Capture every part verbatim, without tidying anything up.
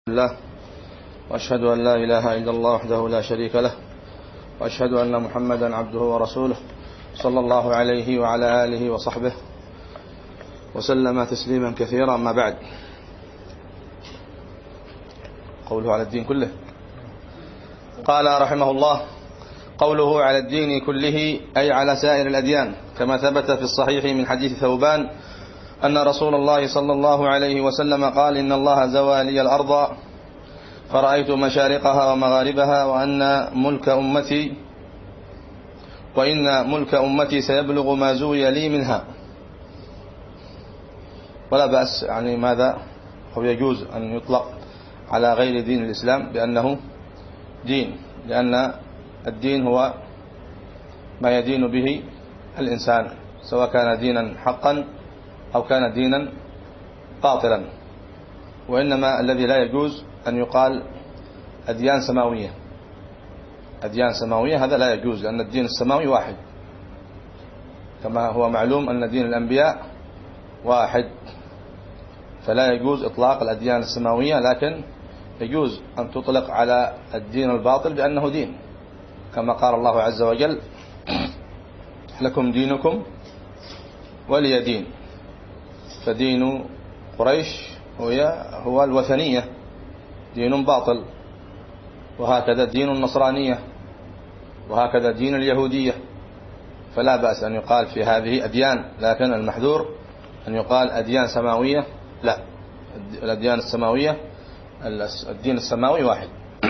الله وأشهد أن لا إله إلا الله وحده لا شريك له وأشهد أن محمدا عبده ورسوله صلى الله عليه وعلى آله وصحبه وسلم تسليما كثيرا. ما بعد، قوله على الدين كله. قال رحمه الله: قوله على الدين كله أي على سائر الأديان، كما ثبت في الصحيح من حديث ثوبان أن رسول الله صلى الله عليه وسلم قال: إن الله زوى لي الأرض فرأيت مشارقها ومغاربها وأن ملك أمتي وإن ملك أمتي سيبلغ ما زوي لي منها. ولا بأس، يعني ماذا هو يجوز أن يطلق على غير دين الإسلام بأنه دين، لأن الدين هو ما يدين به الإنسان، سواء كان دينا حقا أو كان دينا باطلا. وإنما الذي لا يجوز أن يقال أديان سماوية. أديان سماوية هذا لا يجوز، لأن الدين السماوي واحد، كما هو معلوم أن دين الأنبياء واحد، فلا يجوز إطلاق الأديان السماوية، لكن يجوز أن تطلق على الدين الباطل بأنه دين، كما قال الله عز وجل: لكم دينكم ولي دين. فدين قريش هو هو الوثنية، دين باطل، وهكذا دين النصرانية، وهكذا دين اليهودية. فلا بأس أن يقال في هذه أديان، لكن المحذور أن يقال أديان سماوية. لا، الأديان السماوية الدين السماوي واحد.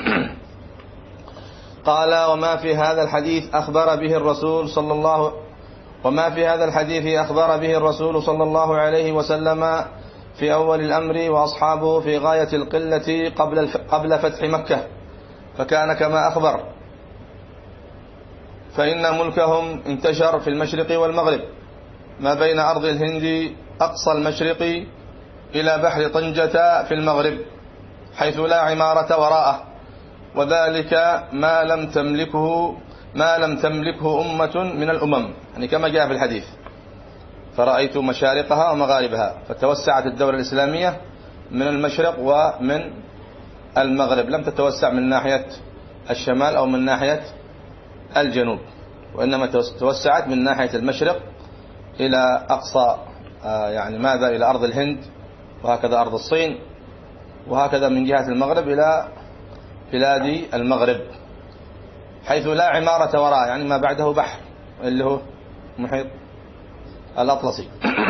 قال: وما في هذا الحديث أخبر به الرسول صلى الله وما في هذا الحديث أخبر به الرسول صلى الله عليه وسلم في أول الأمر وأصحابه في غاية القلة قبل قبل فتح مكة، فكان كما أخبر، فإن ملكهم انتشر في المشرق والمغرب، ما بين أرض الهند أقصى المشرق إلى بحر طنجة في المغرب، حيث لا عمارة وراءه، وذلك ما لم تملكه ما لم تملكه أمة من الأمم، يعني كما جاء في الحديث: فرأيت مشارقها ومغاربها. فتوسعت الدولة الإسلامية من المشرق ومن المغرب، لم تتوسع من ناحية الشمال أو من ناحية الجنوب، وإنما توسعت من ناحية المشرق إلى أقصى يعني ماذا إلى أرض الهند، وهكذا أرض الصين، وهكذا من جهة المغرب إلى بلاد المغرب، حيث لا عمارة وراء، يعني ما بعده بحر اللي هو محيط الأطلسي.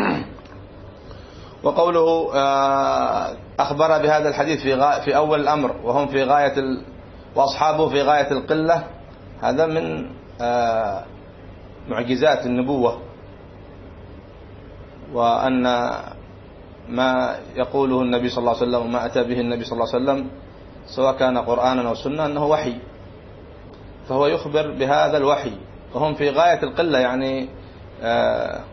وقوله أخبر بهذا الحديث في في أول الأمر وهم في غاية ال... وأصحابه في غاية القلة، هذا من معجزات النبوة، وأن ما يقوله النبي صلى الله عليه وسلم وما أتى به النبي صلى الله عليه وسلم، سواء كان قرآنا أو سنة، أنه وحي، فهو يخبر بهذا الوحي، وهم في غاية القلة، يعني آه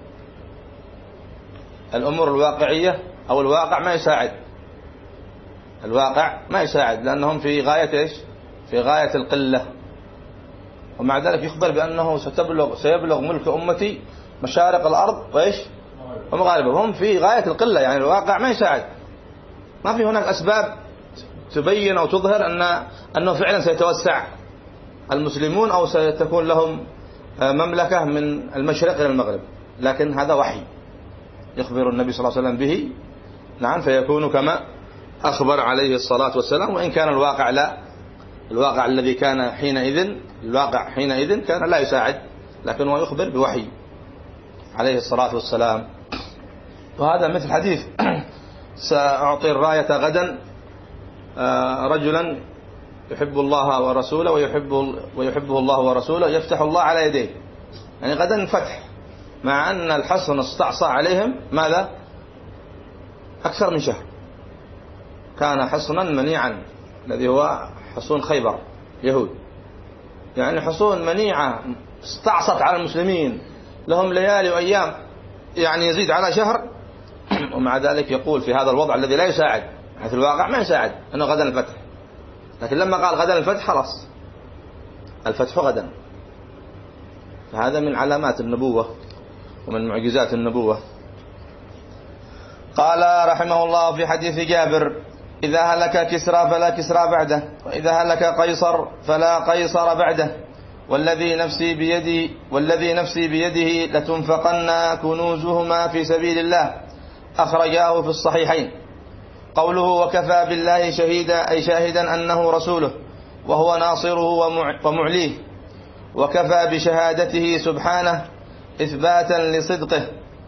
الأمور الواقعية أو الواقع ما يساعد، الواقع ما يساعد، لأنهم في غاية إيش؟ في غاية القلة. ومع ذلك يخبر بأنه ستبلغ سيبلغ ملك أمتي مشارق الأرض وإيش ومغاربها، هم في غاية القلة، يعني الواقع ما يساعد، ما في هناك أسباب تبين أو تظهر أن أنه فعلا سيتوسع المسلمون أو ستكون لهم مملكة من المشرق إلى المغرب، لكن هذا وحي يخبر النبي صلى الله عليه وسلم به، نعم، فيكون كما أخبر عليه الصلاة والسلام، وإن كان الواقع لا، الواقع الذي كان حينئذ الواقع حينئذ كان لا يساعد، لكن هو يخبر بوحي عليه الصلاة والسلام. وهذا مثل حديث: سأعطي الراية غدا رجلا يحب الله ورسوله ويحبه, ويحبه الله ورسوله يفتح الله على يديه، يعني غدا الفتح، مع أن الحصن استعصى عليهم ماذا أكثر من شهر، كان حصنا منيعا الذي هو حصون خيبر يهود، يعني حصون منيعة استعصت على المسلمين لهم ليالي وأيام، يعني يزيد على شهر، ومع ذلك يقول في هذا الوضع الذي لا يساعد، حيث الواقع ما يساعد أنه غدا الفتح، لكن لما قال غدا الفتح خلاص الفتح غدا. فهذا من علامات النبوة ومن معجزات النبوة. قال رحمه الله في حديث جابر إذا هلك كسرى فلا كسرى بعده، وإذا هلك قيصر فلا قيصر بعده، والذي نفسي بيده والذي نفسي بيده لتنفقن كنوزهما في سبيل الله، أخرجاه في الصحيحين. قوله وكفى بالله شهيدا أي شاهدا أنه رسوله وهو ناصره ومعليه، وكفى بشهادته سبحانه إثباتا لصدقه،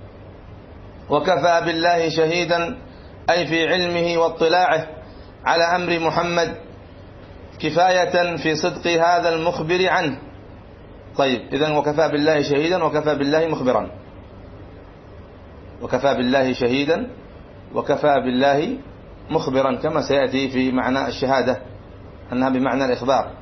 وكفى بالله شهيدا أي في علمه واطلاعه على أمر محمد كفاية في صدق هذا المخبر عنه. طيب إذن وكفى بالله شهيدا وكفى بالله مخبرا، وكفى بالله شهيدا وكفى بالله مخبرا، كما سيأتي في معنى الشهادة أنها بمعنى الإخبار.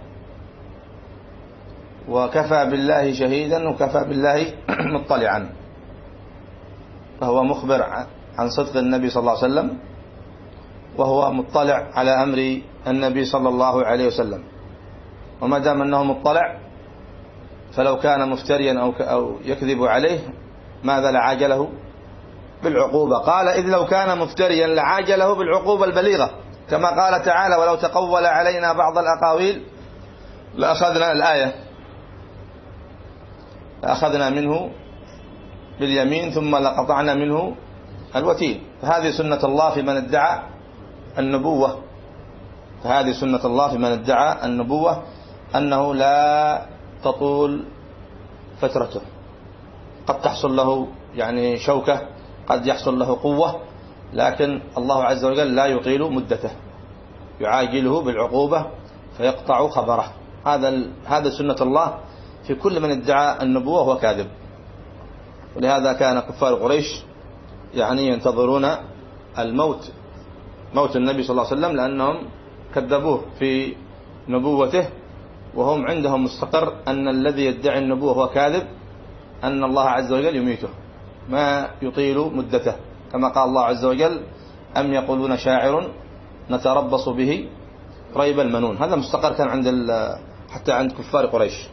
وكفى بالله شهيدا وكفى بالله مطلعا، فهو مخبر عن صدق النبي صلى الله عليه وسلم، وهو مطلع على أمر النبي صلى الله عليه وسلم. وما دام أنه مطلع فلو كان مفتريا أو يكذب عليه ماذا لعاجله بالعقوبة؟ قال إذ لو كان مفتريا لعاجله بالعقوبة البليغة، كما قال تعالى ولو تقول علينا بعض الأقاويل لأخذنا الآية لأخذنا منه باليمين ثم لقطعنا منه الوتين. فهذه سنة الله في من ادعى النبوة فهذه سنة الله في من ادعى النبوة أنه لا تطول فترته، قد تحصل له يعني شوكة، قد يحصل له قوة، لكن الله عز وجل لا يطيل مدته، يعاجله بالعقوبة فيقطع خبره. هذا هذا سنة الله في كل من ادعى النبوة وهو كاذب. ولهذا كان كفار قريش يعني ينتظرون الموت موت النبي صلى الله عليه وسلم، لأنهم كذبوه في نبوته، وهم عندهم مستقر أن الذي يدعي النبوة هو كاذب، أن الله عز وجل يميته ما يطيل مدته، كما قال الله عز وجل أم يقولون شاعر نتربص به ريب المنون. هذا مستقر كان عند حتى عند كفار قريش.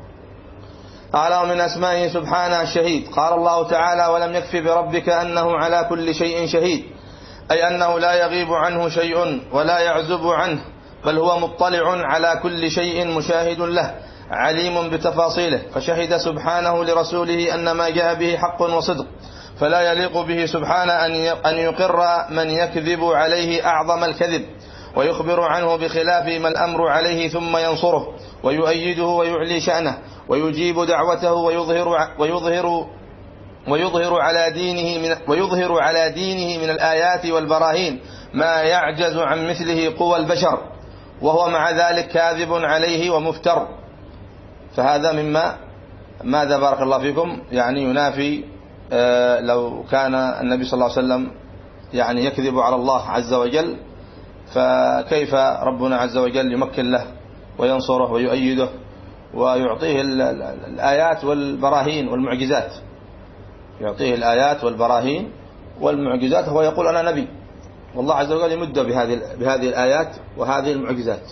قال ومن أسمائه سبحانه الشهيد. قال الله تعالى ولم يكف بربك أنه على كل شيء شهيد، أي أنه لا يغيب عنه شيء ولا يعزب عنه، بل هو مطلع على كل شيء مشاهد له عليم بتفاصيله. فشهد سبحانه لرسوله أن ما جاء به حق وصدق، فلا يليق به سبحانه أن يقر من يكذب عليه أعظم الكذب، ويخبر عنه بخلاف ما الأمر عليه ثم ينصره ويؤيده ويعلي شأنه ويجيب دعوته ويظهر ويظهر ويظهر على دينه من ويظهر على دينه من الآيات والبراهين ما يعجز عن مثله قوى البشر، وهو مع ذلك كاذب عليه ومفتر. فهذا مما ماذا بارك الله فيكم يعني ينافي آه لو كان النبي صلى الله عليه وسلم يعني يكذب على الله عز وجل، فكيف ربنا عز وجل يمكن له وينصره ويؤيده ويعطيه الآيات والبراهين والمعجزات، يعطيه الآيات والبراهين والمعجزات. هو يقول أنا نبي، والله عز وجل يمد بهذه بهذه الآيات وهذه المعجزات.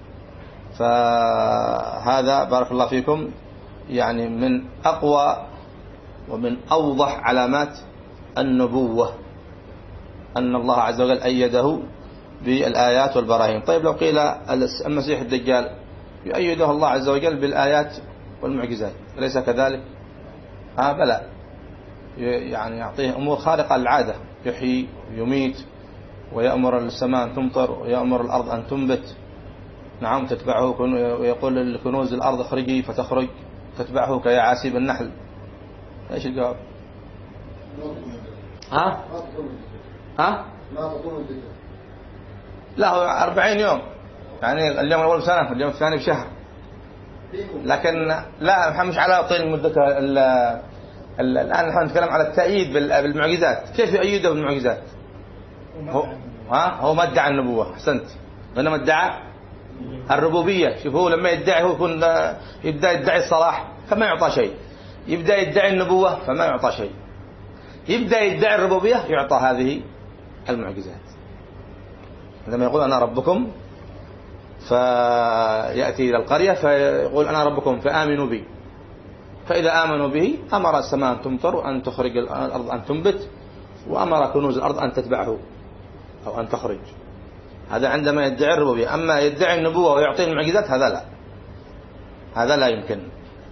فهذا بارك الله فيكم يعني من أقوى ومن أوضح علامات النبوة، أن الله عز وجل أيده بالآيات والبراهين. طيب لو قيل المسيح الدجال يؤيده الله عز وجل بالآيات والمعجزات، أليس كذلك؟ آه بلى، يعني يعطيه أمور خارقة للعادة، يحيي ويميت ويأمر السماء أن تمطر ويأمر الأرض أن تنبت، نعم تتبعه، ويقول لكنوز الأرض اخرجي فتخرج تتبعه كيعاسيب النحل. ايش الجواب؟ ها؟ ها؟ لا هو أربعين يوم، يعني اليوم الأول بسنة واليوم الثاني بشهر، لكن لا مش على طول مدة. الآن نحن نتكلم على التأييد بالمعجزات، كيف يؤيده بالمعجزات؟ هو ها هو ما ادعى النبوة، أحسنت، إنما ادعى الربوبية. شوف هو لما يدعي هو يكون يبدأ يدعي الصلاح فما يعطى شيء، يبدأ يدعي النبوة فما يعطى شيء، يبدأ يدعي الربوبية يعطى هذه المعجزات. لما يقول أنا ربكم فيأتي إلى القرية فيقول أنا ربكم فآمنوا بي، فإذا آمنوا به أمر السماء أن تمطر وأن تخرج الأرض أن تنبت، وأمر كنوز الأرض أن تتبعه أو أن تخرج. هذا عندما يدعي الربوبية. أما يدعي النبوة ويعطي المعجزات هذا لا، هذا لا يمكن.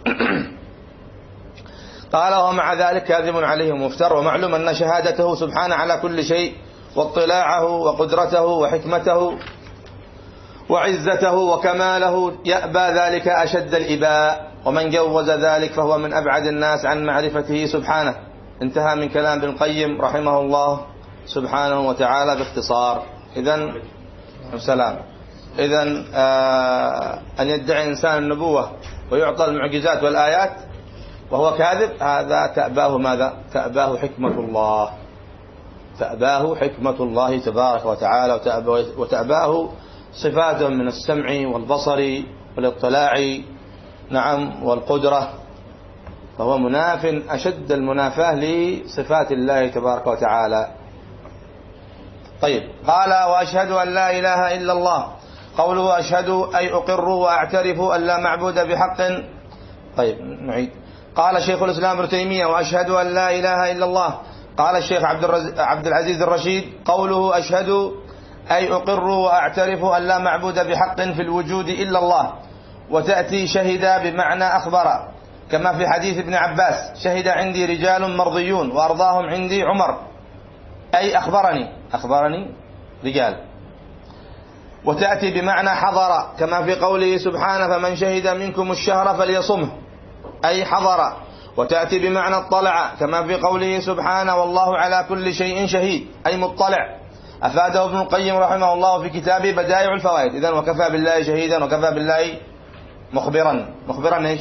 قال ومع ذلك كاذب عليه مفتر، ومعلوم أن شهادته سبحانه على كل شيء واطلاعه وقدرته وحكمته وعزته وكماله يأبى ذلك أشد الإباء، ومن جوز ذلك فهو من أبعد الناس عن معرفته سبحانه. انتهى من كلام ابن القيم رحمه الله سبحانه وتعالى باختصار. إذن السلام إذن آه أن يدعي إنسان النبوة ويعطى المعجزات والآيات وهو كاذب، هذا تأباه ماذا؟ تأباه حكمة الله، تأباه حكمة الله تبارك وتعالى، وتأباه صفاته من السمع والبصر والاطلاع نعم والقدرة، فهو مناف أشد المنافاة لصفات الله تبارك وتعالى. طيب قال وأشهد أن لا إله إلا الله. قوله أشهد أي أقر وأعترف أن لا معبود بحق. طيب نعيد. قال شيخ الإسلام ابن تيمية وأشهد أن لا إله إلا الله. قال الشيخ عبد العزيز الرشيد قوله أشهد أي أقر وأعترف أن لا معبود بحق في الوجود إلا الله، وتأتي شهد بمعنى أخبر، كما في حديث ابن عباس شهد عندي رجال مرضيون وأرضاهم عندي عمر، أي أخبرني أخبرني رجال. وتأتي بمعنى حضر، كما في قوله سبحانه فمن شهد منكم الشهر فليصمه، أي حضر. وتأتي بمعنى اطلع، كما في قوله سبحانه والله على كل شيء شهيد، أي مطلع. أفاده ابن القيم رحمه الله في كتابه بدائع الفوائد. إذن وكفى بالله شهيدا وكفى بالله مخبرا. مخبرا إيش؟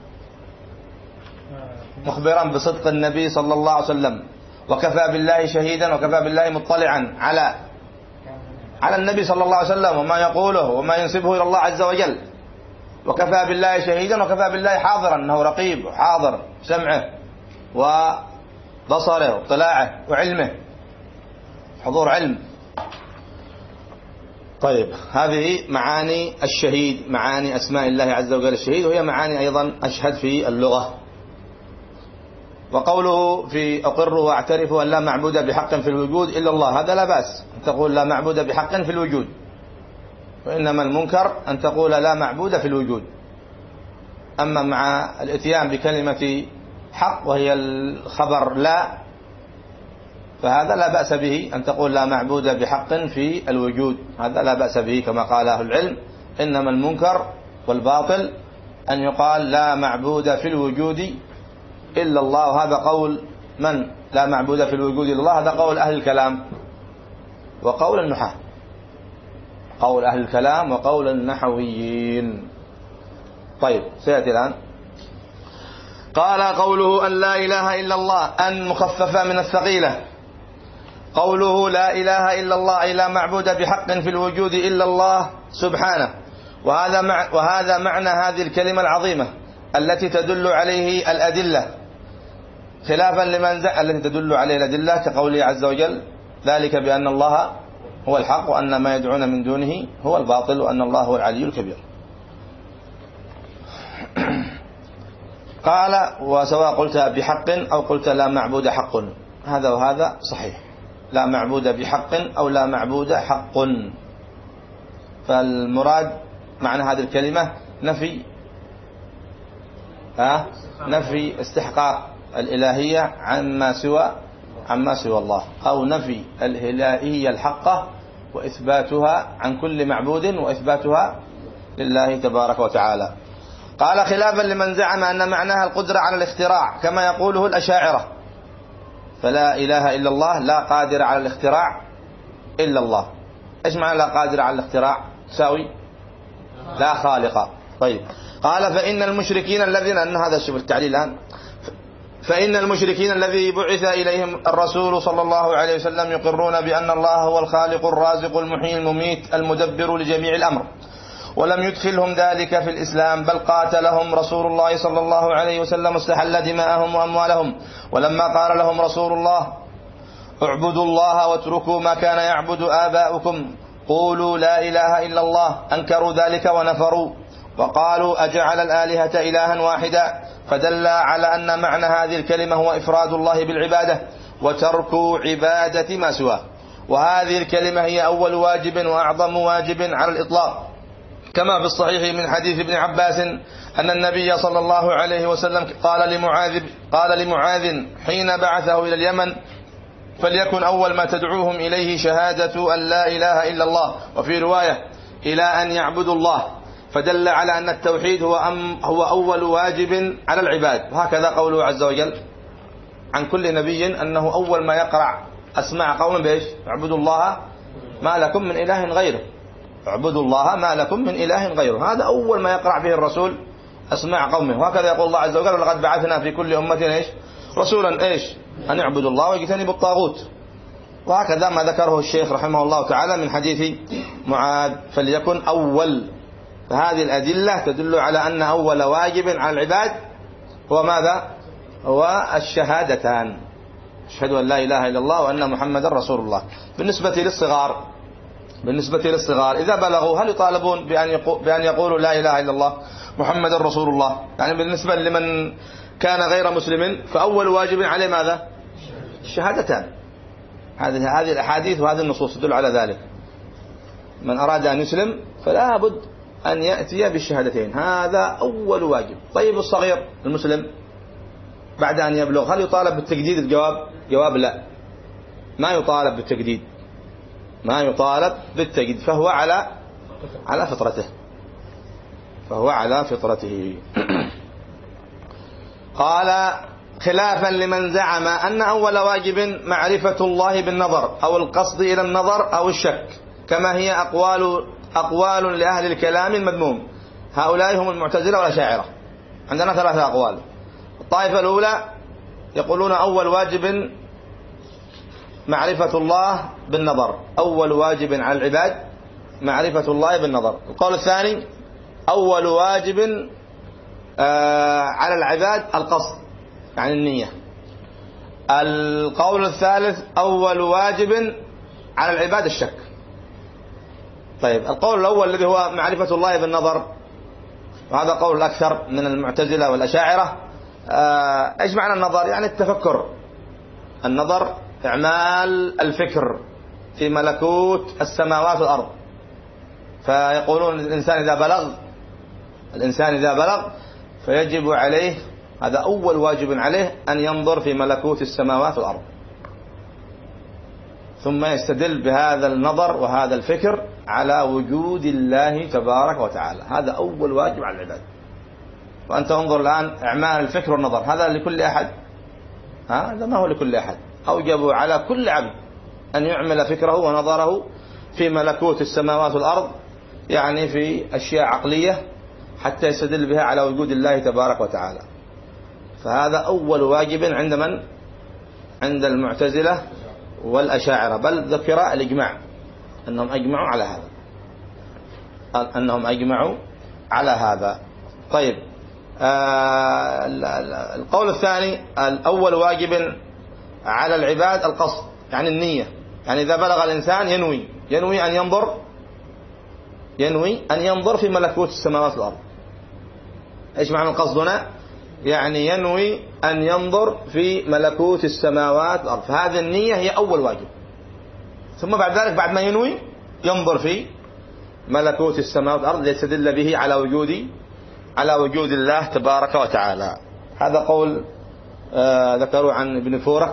مخبرا بصدق النبي صلى الله عليه وسلم. وكفى بالله شهيدا وكفى بالله مطلعا على على النبي صلى الله عليه وسلم وما يقوله وما ينسبه إلى الله عز وجل. وكفى بالله شهيدا وكفى بالله حاضرا، أنه رقيب وحاضر سمعه وبصره واطلاعه وعلمه، حضور علم. طيب هذه معاني الشهيد، معاني أسماء الله عز وجل الشهيد، وهي معاني أيضا أشهد في اللغة. وقوله في أقر وأعترف أن لا معبود بحق في الوجود إلا الله، هذا لا بأس أن تقول لا معبود بحق في الوجود، وإنما المنكر أن تقول لا معبود في الوجود. أما مع الاتيان بكلمة حق وهي الخبر لا، فهذا لا بأس به أن تقول لا معبود بحق في الوجود، هذا لا بأس به كما قال أهل العلم. إنما المنكر والباطل أن يقال لا معبود في الوجود إلا الله، وهذا قول من؟ لا معبود في الوجود إلا الله، هذا قول أهل الكلام وقول النحاة، قول أهل الكلام وقول النحويين. طيب سيأتي الآن. قال قوله أن لا إله إلا الله أن مخففة من الثقيلة. قوله لا إله إلا الله أي لا معبود بحق في الوجود إلا الله سبحانه، وهذا مع وهذا معنى هذه الكلمة العظيمة التي تدل عليه الأدلة، خلافا لمن زعم التي تدل عليه الأدلة كقوله عز وجل ذلك بأن الله هو الحق وأن ما يدعون من دونه هو الباطل وأن الله هو العلي الكبير. قال وسواء قلت بحق أو قلت لا معبود حق، هذا وهذا صحيح، لا معبود بحق أو لا معبود حق. فالمراد معنى هذه الكلمة نفي ها نفي استحقاق الإلهية عما سوى عما سوى الله، أو نفي الإلهية الحقة وإثباتها عن كل معبود وإثباتها لله تبارك وتعالى. قال خلافا لمن زعم أن معناها القدرة على الاختراع كما يقوله الأشاعرة، فلا إله إلا الله لا قادر على الاختراع إلا الله. إيش معنى لا قادر على الاختراع؟ تساوي لا خالق. طيب قال فإن المشركين الذين، أن هذا شوف التعليل الآن، فإن المشركين الذي بعث إليهم الرسول صلى الله عليه وسلم يقرون بأن الله هو الخالق الرازق المحيي المميت المدبر لجميع الأمر، ولم يدخلهم ذلك في الإسلام، بل قاتلهم رسول الله صلى الله عليه وسلم واستحل دماءهم وأموالهم. ولما قال لهم رسول الله اعبدوا الله واتركوا ما كان يعبد آباؤكم قولوا لا إله إلا الله، أنكروا ذلك ونفروا وقالوا أجعل الآلهة إلها واحدا، فدل على أن معنى هذه الكلمة هو إفراد الله بالعبادة وترك عبادة ما سواه. وهذه الكلمة هي أول واجب وأعظم واجب على الإطلاق، كما في الصحيح من حديث ابن عباس أن النبي صلى الله عليه وسلم قال لمعاذ قال لمعاذ حين بعثه إلى اليمن: فليكن أول ما تدعوهم إليه شهادة أن لا إله إلا الله، وفي رواية إلى أن يعبدوا الله، فدل على أن التوحيد هو أم هو أول واجب على العباد. وهكذا قوله عز وجل عن كل نبي أنه أول ما يقرأ أسماع قوم بإيش؟ اعبدوا الله ما لكم من إله غيره، اعبدوا الله ما لكم من إله غيره. هذا أول ما يقرأ به الرسول أسماع قومه. وهكذا يقول الله عز وجل: ولقد بعثنا في كل أمة إيش؟ رسولا إيش؟ أن يعبدوا الله ويجتنبوا الطاغوت. وهكذا ما ذكره الشيخ رحمه الله تعالى من حديث معاذ: فليكن أول. فهذه الأدلة تدل على أن أول واجب على العباد هو ماذا؟ هو الشهادتان، أشهد أن لا إله إلا الله وأن محمدا رسول الله. بالنسبة للصغار بالنسبة للصغار إذا بلغوا هل يطالبون بأن بأن يقولوا لا إله إلا الله محمد رسول الله؟ يعني بالنسبة لمن كان غير مسلم فأول واجب عليه ماذا؟ الشهادتان. هذه هذه الأحاديث وهذه النصوص تدل على ذلك. من أراد أن يسلم فلا بد أن يأتي بالشهادتين، هذا أول واجب. طيب الصغير المسلم بعد أن يبلغ هل يطالب بالتجديد؟ الجواب جواب لا، ما يطالب بالتجديد، ما يطالب بالتجديد، فهو على على فطرته فهو على فطرته. قال: خلافا لمن زعم أن أول واجب معرفة الله بالنظر أو القصد إلى النظر أو الشك، كما هي أقوال أقوال لأهل الكلام المذموم. هؤلاء هم المعتزلة والأشاعرة. عندنا ثلاثة أقوال. الطائفة الأولى يقولون أول واجب معرفة الله بالنظر، أول واجب على العباد معرفة الله بالنظر. القول الثاني أول واجب آه على العباد القصد، يعني النية. القول الثالث أول واجب على العباد الشك. طيب القول الأول الذي هو معرفة الله بالنظر، وهذا قول الأكثر من المعتزلة والأشاعرة. آه إيش معنى النظر؟ يعني التفكر. النظر إعمال الفكر في ملكوت السماوات والأرض. فيقولون الإنسان إذا بلغ الإنسان إذا بلغ فيجب عليه، هذا أول واجب عليه، أن ينظر في ملكوت السماوات والأرض، ثم يستدل بهذا النظر وهذا الفكر على وجود الله تبارك وتعالى. هذا أول واجب على العباد. وأنت انظر الآن إعمال الفكر والنظر، هذا لكل أحد؟ هذا ما هو لكل أحد. أوجبوا على كل عبد أن يعمل فكره ونظره في ملكوت السماوات والأرض، يعني في أشياء عقلية، حتى يستدل بها على وجود الله تبارك وتعالى. فهذا أول واجب عند من؟ عند المعتزلة والأشاعرة، بل ذكر الإجماع أنهم أجمعوا على هذا أنهم أجمعوا على هذا. طيب آه القول الثاني الأول واجب على العباد القصد، يعني النية. يعني إذا بلغ الإنسان ينوي ينوي أن ينظر ينوي أن ينظر في ملكوت السماوات والأرض. إيش معنى القصد هنا؟ يعني ينوي أن ينظر في ملكوت السماوات والأرض. فهذه النية هي أول واجب. ثم بعد ذلك بعد ما ينوي ينظر في ملكوت السماوات والأرض ليستدل به على وجود على وجود الله تبارك وتعالى. هذا قول آه ذكروا عن ابن فورك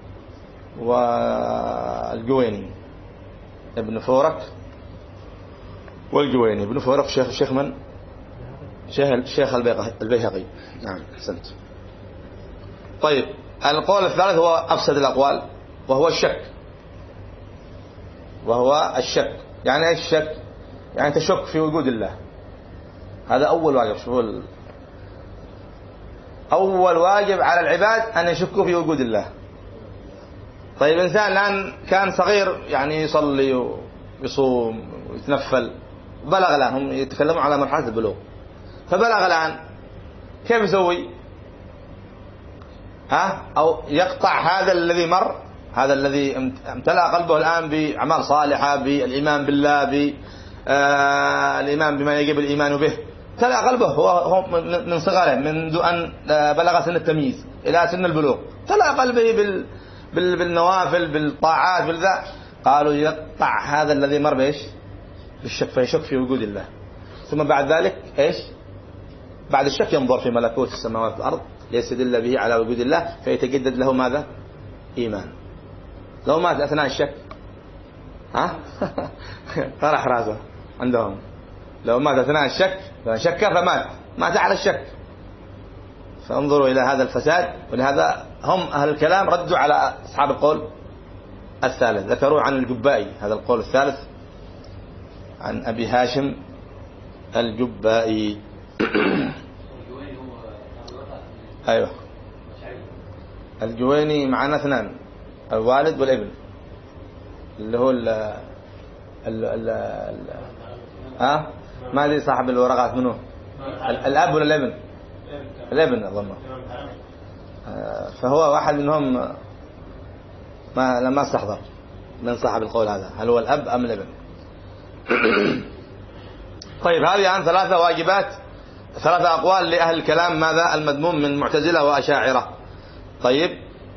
والجويني. ابن فورك والجويني. ابن فورك شيخ شيخ من؟ شيخ شيخ البيهقي. نعم أحسنت. طيب القول الثالث هو أفسد الأقوال، وهو الشك. وهو الشك يعني ايش الشك؟ يعني تشك في وجود الله. هذا أول واجب. شوفوا ال... أول واجب على العباد أن يشكوا في وجود الله. طيب إنسان الآن كان صغير يعني يصلي ويصوم ويتنفل، بلغ الآن، هم يتكلموا على مرحلة البلوغ، فبلغ الآن كيف يسوي؟ ها؟ أو يقطع هذا الذي مر، هذا الذي امتلأ قلبه الآن بأعمال صالحة، بالإيمان بالله، بالإيمان بما يجب الإيمان به، امتلأ قلبه هو من صغره منذ أن بلغ سن التمييز إلى سن البلوغ، امتلأ قلبه بال بالنوافل بالطاعات بالذات. قالوا يقطع هذا الذي مر بإيش بالشك، فيشك في وجود الله. ثم بعد ذلك إيش بعد الشك ينظر في ملكوت السماوات والأرض ليستدل به على وجود الله، فيتجدد له ماذا إيمان. لو مات أثناء الشك ها طرح راسه عندهم، لو مات أثناء الشك شك فمات مات على الشك. فانظروا إلى هذا الفساد. ولهذا هم أهل الكلام ردوا على أصحاب القول الثالث، ذكروا عن الجبائي هذا القول الثالث عن أبي هاشم الجبائي. أيوة الجويني معنا اثنان، الوالد والابن، اللي هو ال ال ال ال ها ما ادري صاحب الورقات منه، الاب ولا الابن؟ الابن اظن. فهو واحد منهم ما لما استحضر من صاحب القول هذا، هل هو الاب ام الابن؟ طيب هذه عن ثلاثة واجبات، ثلاثة أقوال لأهل الكلام ماذا المذموم من معتزلة وأشاعرة. طيب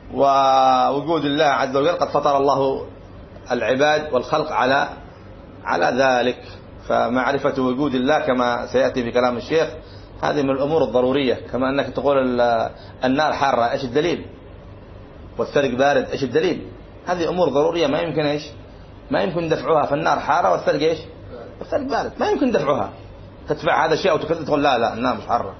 ووجود الله عز وجل قد فطر الله العباد والخلق على على ذلك، فمعرفة وجود الله كما سيأتي في كلام الشيخ هذه من الأمور الضرورية. كما أنك تقول النار حارة، إيش الدليل؟ والثلج بارد، إيش الدليل؟ هذه أمور ضرورية ما يمكن إيش ما يمكن دفعها. فالنار حارة والثلج إيش والثلج بارد، ما يمكن دفعها. تدفع هذا الشيء أو تقول لا لا النار مش حارة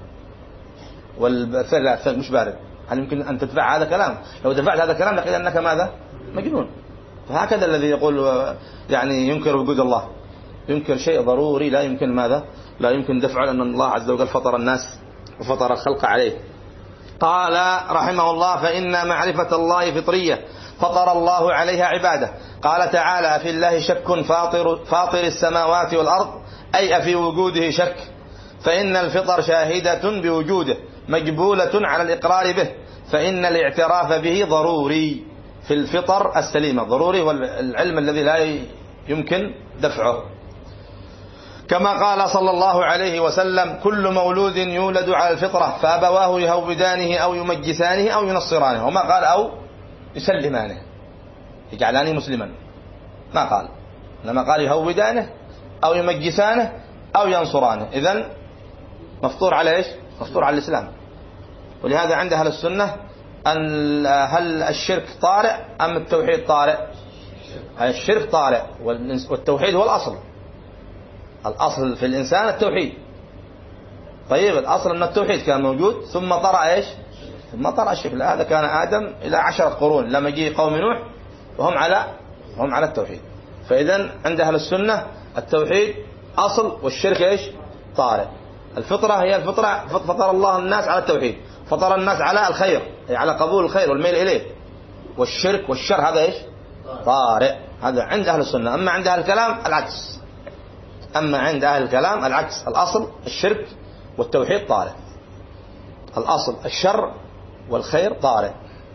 والثلج لا الثلج مش بارد، هل يمكن أن تدفع هذا كلام؟ لو دفعت هذا كلام لقيت أنك ماذا مجنون. فهكذا الذي يقول يعني ينكر وجود الله ينكر شيء ضروري لا يمكن ماذا لا يمكن دفعه، لأن الله عز وجل فطر الناس وفطر الخلق عليه. قال رحمه الله: فإن معرفة الله فطرية فطر الله عليها عباده. قال تعالى: في الله شك فاطر, فاطر السماوات والأرض، أي أفي وجوده شك، فإن الفطر شاهدة بوجوده مجبولة على الإقرار به، فإن الاعتراف به ضروري في الفطر السليمة. ضروري والعلم الذي لا يمكن دفعه. كما قال صلى الله عليه وسلم: كل مولود يولد على الفطرة فأبواه يهودانه أو يمجسانه أو ينصرانه. وما قال أو يسلمانه يجعلانه مسلما، ما قال، إنما قال يهودانه أو يمجسانه أو ينصرانه. إذن مفطور على إيش؟ مفطور على الإسلام. ولهذا عند أهل السنة أن هل الشرك طارئ أم التوحيد طارئ؟ الشرك طارئ والتوحيد هو الأصل. الأصل في الإنسان التوحيد. طيب الأصل أن التوحيد كان موجود ثم طرأ إيش؟ ثم طرأ الشرك. هذا كان آدم إلى عشرة قرون لما جي قوم نوح وهم على هم على التوحيد. فإذا عند أهل السنة التوحيد أصل والشرك إيش؟ طارئ. الفطرة هي الفطرة، فطر الله الناس على التوحيد، فطر الناس على الخير، أي على قبول الخير والميل إليه. والشرك والشر هذا إيش؟ طارئ. هذا عند أهل السنة. أما عند أهل الكلام العكس. أما عند أهل الكلام العكس، الأصل الشرك والتوحيد طارئ، الأصل الشر والخير طارئ.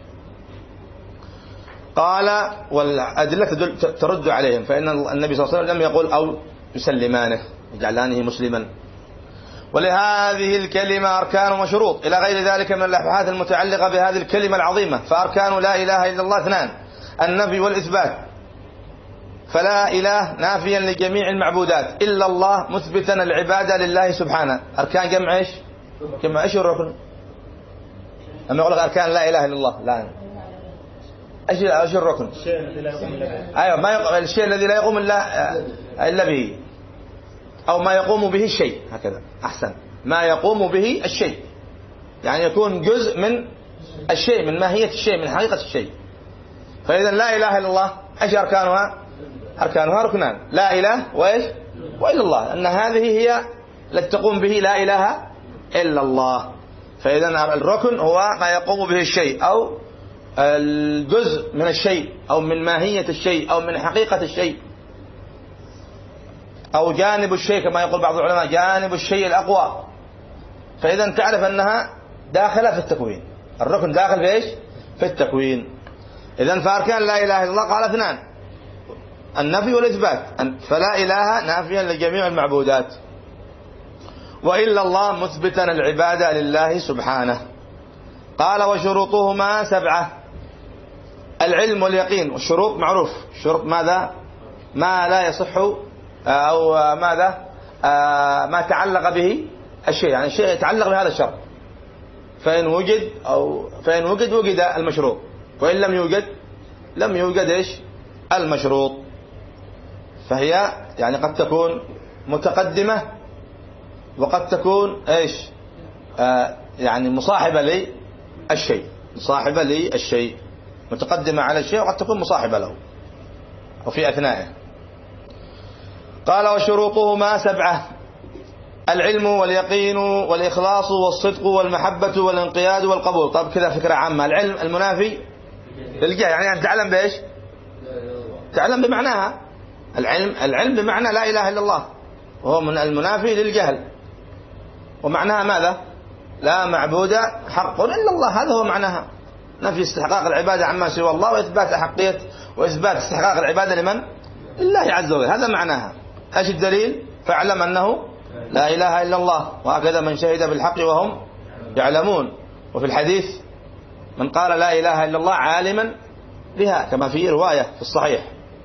قال: والأدلة ترد عليهم، فإن النبي صلى الله عليه وسلم لم يقول أو يسلمانه يجعلانه مسلما. ولهذه الكلمة أركان وشروط إلى غير ذلك من الأبحاث المتعلقة بهذه الكلمة العظيمة. فأركان لا إله إلا الله اثنان: النفي والإثبات. فلا إله نافيا لجميع المعبودات إلا الله مثبتا العبادة لله سبحانه. أركان جمع إيش؟ جمع إيش الركن؟ أما يقول لك أركان لا إله إلا الله، لا إيش إيش الركن؟ أيوة ما يقوم الشيء الذي لا يقوم إلا إلا به، أو ما يقوم به الشيء، هكذا أحسن، ما يقوم به الشيء، يعني يكون جزء من الشيء، من ماهية الشيء، من حقيقة الشيء. فإذا لا إله إلا الله إيش أركانها؟ أركانها ركنان: لا إله وإيش؟ وإلا الله، أن هذه هي التي تقوم به لا إله إلا الله. فإذا الركن هو ما يقوم به الشيء، أو الجزء من الشيء، أو من ماهية الشيء، أو من حقيقة الشيء، أو جانب الشيء كما يقول بعض العلماء، جانب الشيء الأقوى. فإذا تعرف أنها داخلة في التكوين، الركن داخل في إيش؟ في التكوين. إذن فأركان لا إله إلا الله قال اثنان: النفي والإثبات. فلا إله نافيا لجميع المعبودات، وإلا الله مثبتا العبادة لله سبحانه. قال: وشروطهما سبعة. العلم واليقين والشروط معروف. الشروط ماذا؟ ما لا يصح أو ماذا ما تعلق به الشيء، يعني الشيء يتعلق بهذا الشرط، فإن وجد أو فإن وجد وجد المشروط، وإن لم يوجد لم يوجد إيش المشروط. فهي يعني قد تكون متقدمة وقد تكون إيش آه يعني مصاحبة للشيء، مصاحبة للشيء، متقدمة على الشيء وقد تكون مصاحبة له وفي أثنائه. قال وشروطهما سبعة: العلم واليقين والإخلاص والصدق والمحبة والانقياد والقبول. طب كذا فكرة عامة. العلم المنافي للجهل، يعني أن تعلم بإيش؟ تعلم بمعناها. العلم العلم بمعنى لا إله إلا الله، وهو من المنافي للجهل، ومعناها ماذا؟ لا معبود حق إلا الله، هذا هو معناها، نفي استحقاق العبادة عما سوى الله وإثبات أحقية وإثبات استحقاق العبادة لمن؟ لله عز وجل، هذا معناها. ايش الدليل؟ فاعلم أنه لا إله إلا الله، وهكذا من شهد بالحق وهم يعلمون. وفي الحديث من قال لا إله إلا الله عالما بها، كما في رواية في الصحيح.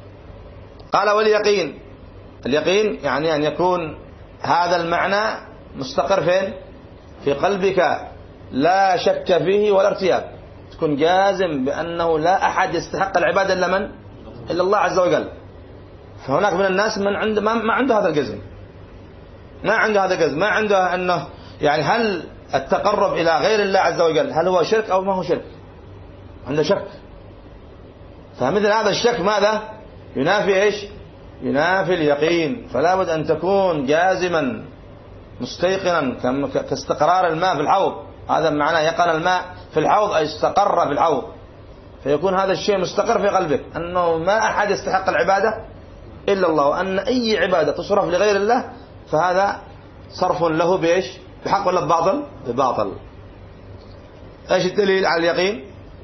قال واليقين، اليقين يعني أن يكون هذا المعنى مستقر فين؟ في قلبك، لا شك فيه ولا ارتياب، تكون جازم بأنه لا أحد يستحق العبادة إلا من؟ إلا الله عز وجل. فهناك من الناس من عنده ما عنده هذا الجزم، ما عنده هذا الجزم، ما عنده أنه يعني هل التقرب إلى غير الله عز وجل هل هو شرك أو ما هو شرك، عنده شك. فمثل هذا الشك ماذا؟ ينافي إيش؟ ينافي اليقين. فلا بد أن تكون جازما مستيقنا، كاستقرار الماء في الحوض، هذا معناه يقن الماء في الحوض أي استقر في الحوض، فيكون هذا الشيء مستقر في قلبك أنه ما أحد يستحق العبادة إلا الله، وأن أي عبادة تصرف لغير الله فهذا صرف له بإيش؟ بحق ولا بباطل؟ بباطل. إيش الدليل على اليقين؟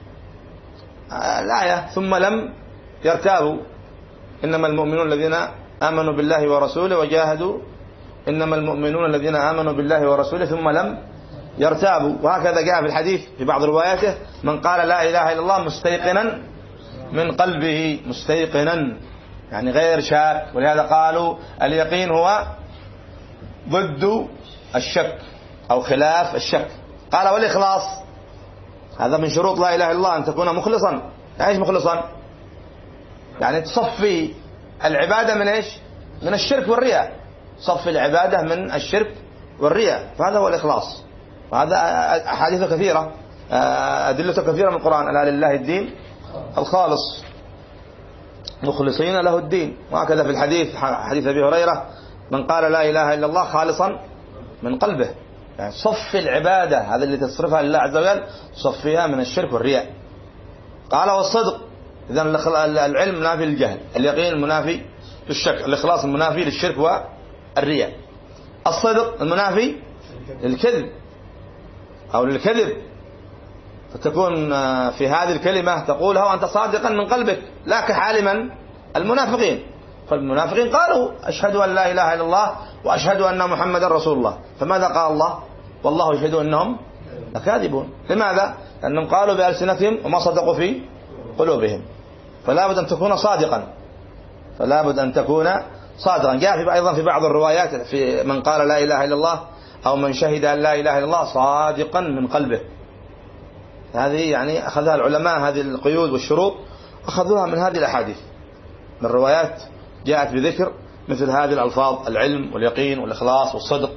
الآية ثم لم يرتابوا إنما المؤمنون الذين آمنوا بالله ورسوله وجاهدوا، إنما المؤمنون الذين آمنوا بالله ورسوله ثم لم يرتابوا. وهكذا جاء في الحديث في بعض رواياته من قال لا إله إلا الله مستيقنا من قلبه، مستيقنا يعني غير شاك. ولهذا قالوا اليقين هو ضد الشك أو خلاف الشك. قال والإخلاص، هذا من شروط لا إله إلا الله أن تكون مخلصا. يعني إيش مخلصا؟ يعني تصفي العبادة من إيش؟ من الشرك والرياء، صفي العبادة من الشرك والرياء، فهذا هو الإخلاص. وهذا أحاديث كثيرة، أدلة كثيرة من القرآن: ألا لله الدين الخالص مخلصين له الدين. وهكذا في الحديث حديث أبي هريرة من قال لا إله إلا الله خالصا من قلبه، يعني صف العبادة هذا اللي تصرفها لله عز وجل، صفيها من الشرك والرياء. قال والصدق، إذن العلم منافي للجهل، اليقين المنافي للشك، الإخلاص المنافي للشرك والرياء، الصدق المنافي للكذب أو للكذب. فتكون في هذه الكلمة تقولها وأنت صادقا من قلبك، لا كحال من؟ المنافقين. فالمنافقين قالوا أشهد أن لا إله إلا الله وأشهد أن محمد رسول الله، فماذا قال الله؟ والله يشهد أنهم لكاذبون. لماذا؟ لأنهم قالوا بألسنتهم وما صدقوا في قلوبهم. فلا بد أن تكون صادقا، فلا بد أن تكون صادقا. جاء في أيضا في بعض الروايات في من قال لا إله إلا الله أو من شهد أن لا إله إلا الله صادقا من قلبه. هذه يعني أخذها العلماء، هذه القيود والشروط أخذوها من هذه الأحاديث، من الروايات جاءت بذكر مثل هذه الألفاظ: العلم واليقين والإخلاص والصدق.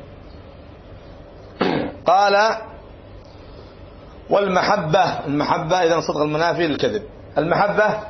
قال والمحبة، المحبة إذن صدق المنافي للكذب. المحبة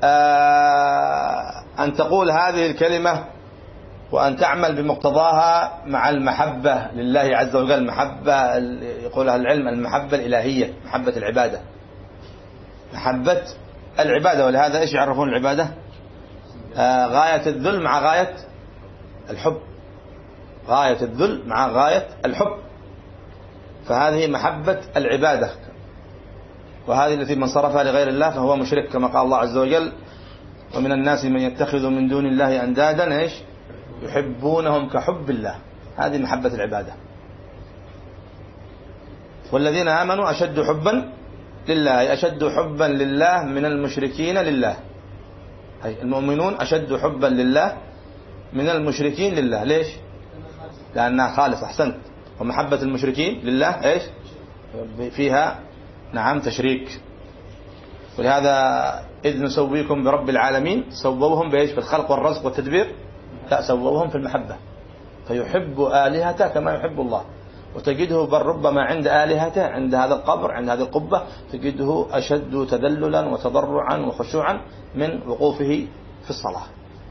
آه أن تقول هذه الكلمة وأن تعمل بمقتضاها مع المحبة لله عز وجل، محبة يقولها العلم المحبة الإلهية، محبة العبادة، محبة العبادة. ولهذا إيش يعرفون العبادة؟ آه غاية الذل مع غاية الحب، غاية الذل مع غاية الحب. فهذه محبة العبادة، وهذه التي من صرفها لغير الله فهو مشرك، كما قال الله عز وجل: ومن الناس من يتخذ من دون الله أندادا إيش يحبونهم كحب الله. هذه محبة العبادة. والذين آمنوا أشد حبا لله، أشد حبا لله من المشركين لله. أي المؤمنون أشد حبا لله من المشركين لله. ليش؟ لأنها خالصة. أحسنت. ومحبة المشركين لله إيش؟ فيها نعم تشريك. ولهذا إذ نسويكم برب العالمين، سووهم بإيش؟ في الخلق والرزق والتدبير؟ لا، سووهم في المحبة. فيحب آلهته كما يحب الله. وتجده بل ربما عند آلهته، عند هذا القبر، عند هذه القبة، تجده أشد تذللا وتضرعا وخشوعا من وقوفه في الصلاة.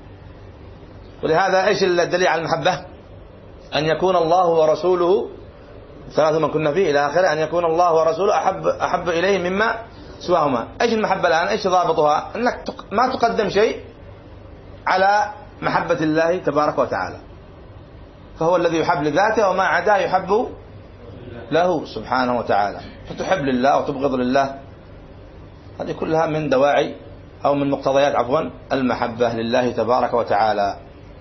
ولهذا إيش الدليل على المحبة؟ أن يكون الله ورسوله ثلاث ما كنا فيه إلى آخره، أن يكون الله ورسوله أحب, أحب إليه مما سواهما. إيش المحبة الآن؟ إيش ضابطها؟ أنك ما تقدم شيء على محبة الله تبارك وتعالى، فهو الذي يحب لذاته، وما عداه يحب له سبحانه وتعالى. فتحب لله وتبغض لله، هذه كلها من دواعي أو من مقتضيات عفوا المحبة لله تبارك وتعالى.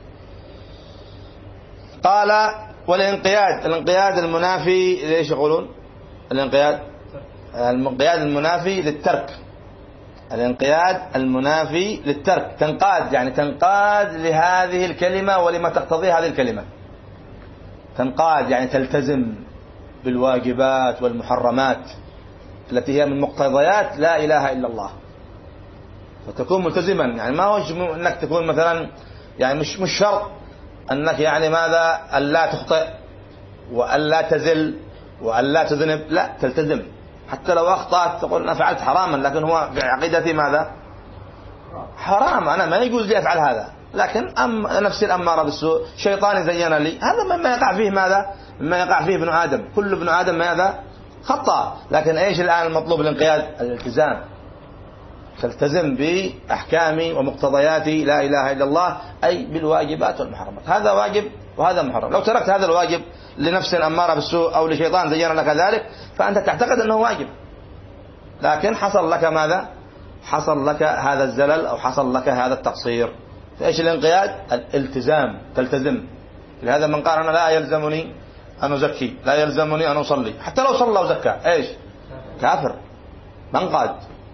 قال والانقياد، الانقياد المنافي ليش يقولون؟ الانقياد الانقياد المنافي للترك. الانقياد المنافي للترك، تنقاد يعني تنقاد لهذه الكلمة ولما تقتضي هذه الكلمة. تنقاد يعني تلتزم بالواجبات والمحرمات التي هي من مقتضيات لا إله إلا الله، فتكون ملتزما. يعني ما هو أنك تكون مثلا يعني مش مش شرط أنك يعني ماذا ألا تخطئ وألا تزل وألا تذنب، لا، تلتزم. حتى لو أخطأت تقول أنا فعلت حراما، لكن هو في عقيدتي ماذا؟ حرام، أنا ما يجوز لي أفعل هذا، لكن أم نفسي الأمارة بالسوء، شيطاني زين لي، هذا مما يقع فيه ماذا؟ مما يقع فيه ابن آدم. كل ابن آدم ماذا؟ خطأ. لكن إيش الآن المطلوب؟ الانقياد، الالتزام. تلتزم بأحكام ومقتضيات لا إله إلا الله، أي بالواجبات والمحرمات. هذا واجب وهذا محرم. لو تركت هذا الواجب لنفس أمارة بالسوء أو لشيطان زين لك ذلك، فأنت تعتقد أنه واجب، لكن حصل لك ماذا؟ حصل لك هذا الزلل أو حصل لك هذا التقصير. فإيش الانقياد؟ الالتزام، تلتزم. لهذا من قال أنا لا يلزمني أن أزكي، لا يلزمني أن أصلي، حتى لو صلى وزكى إيش؟ كافر، منقاد.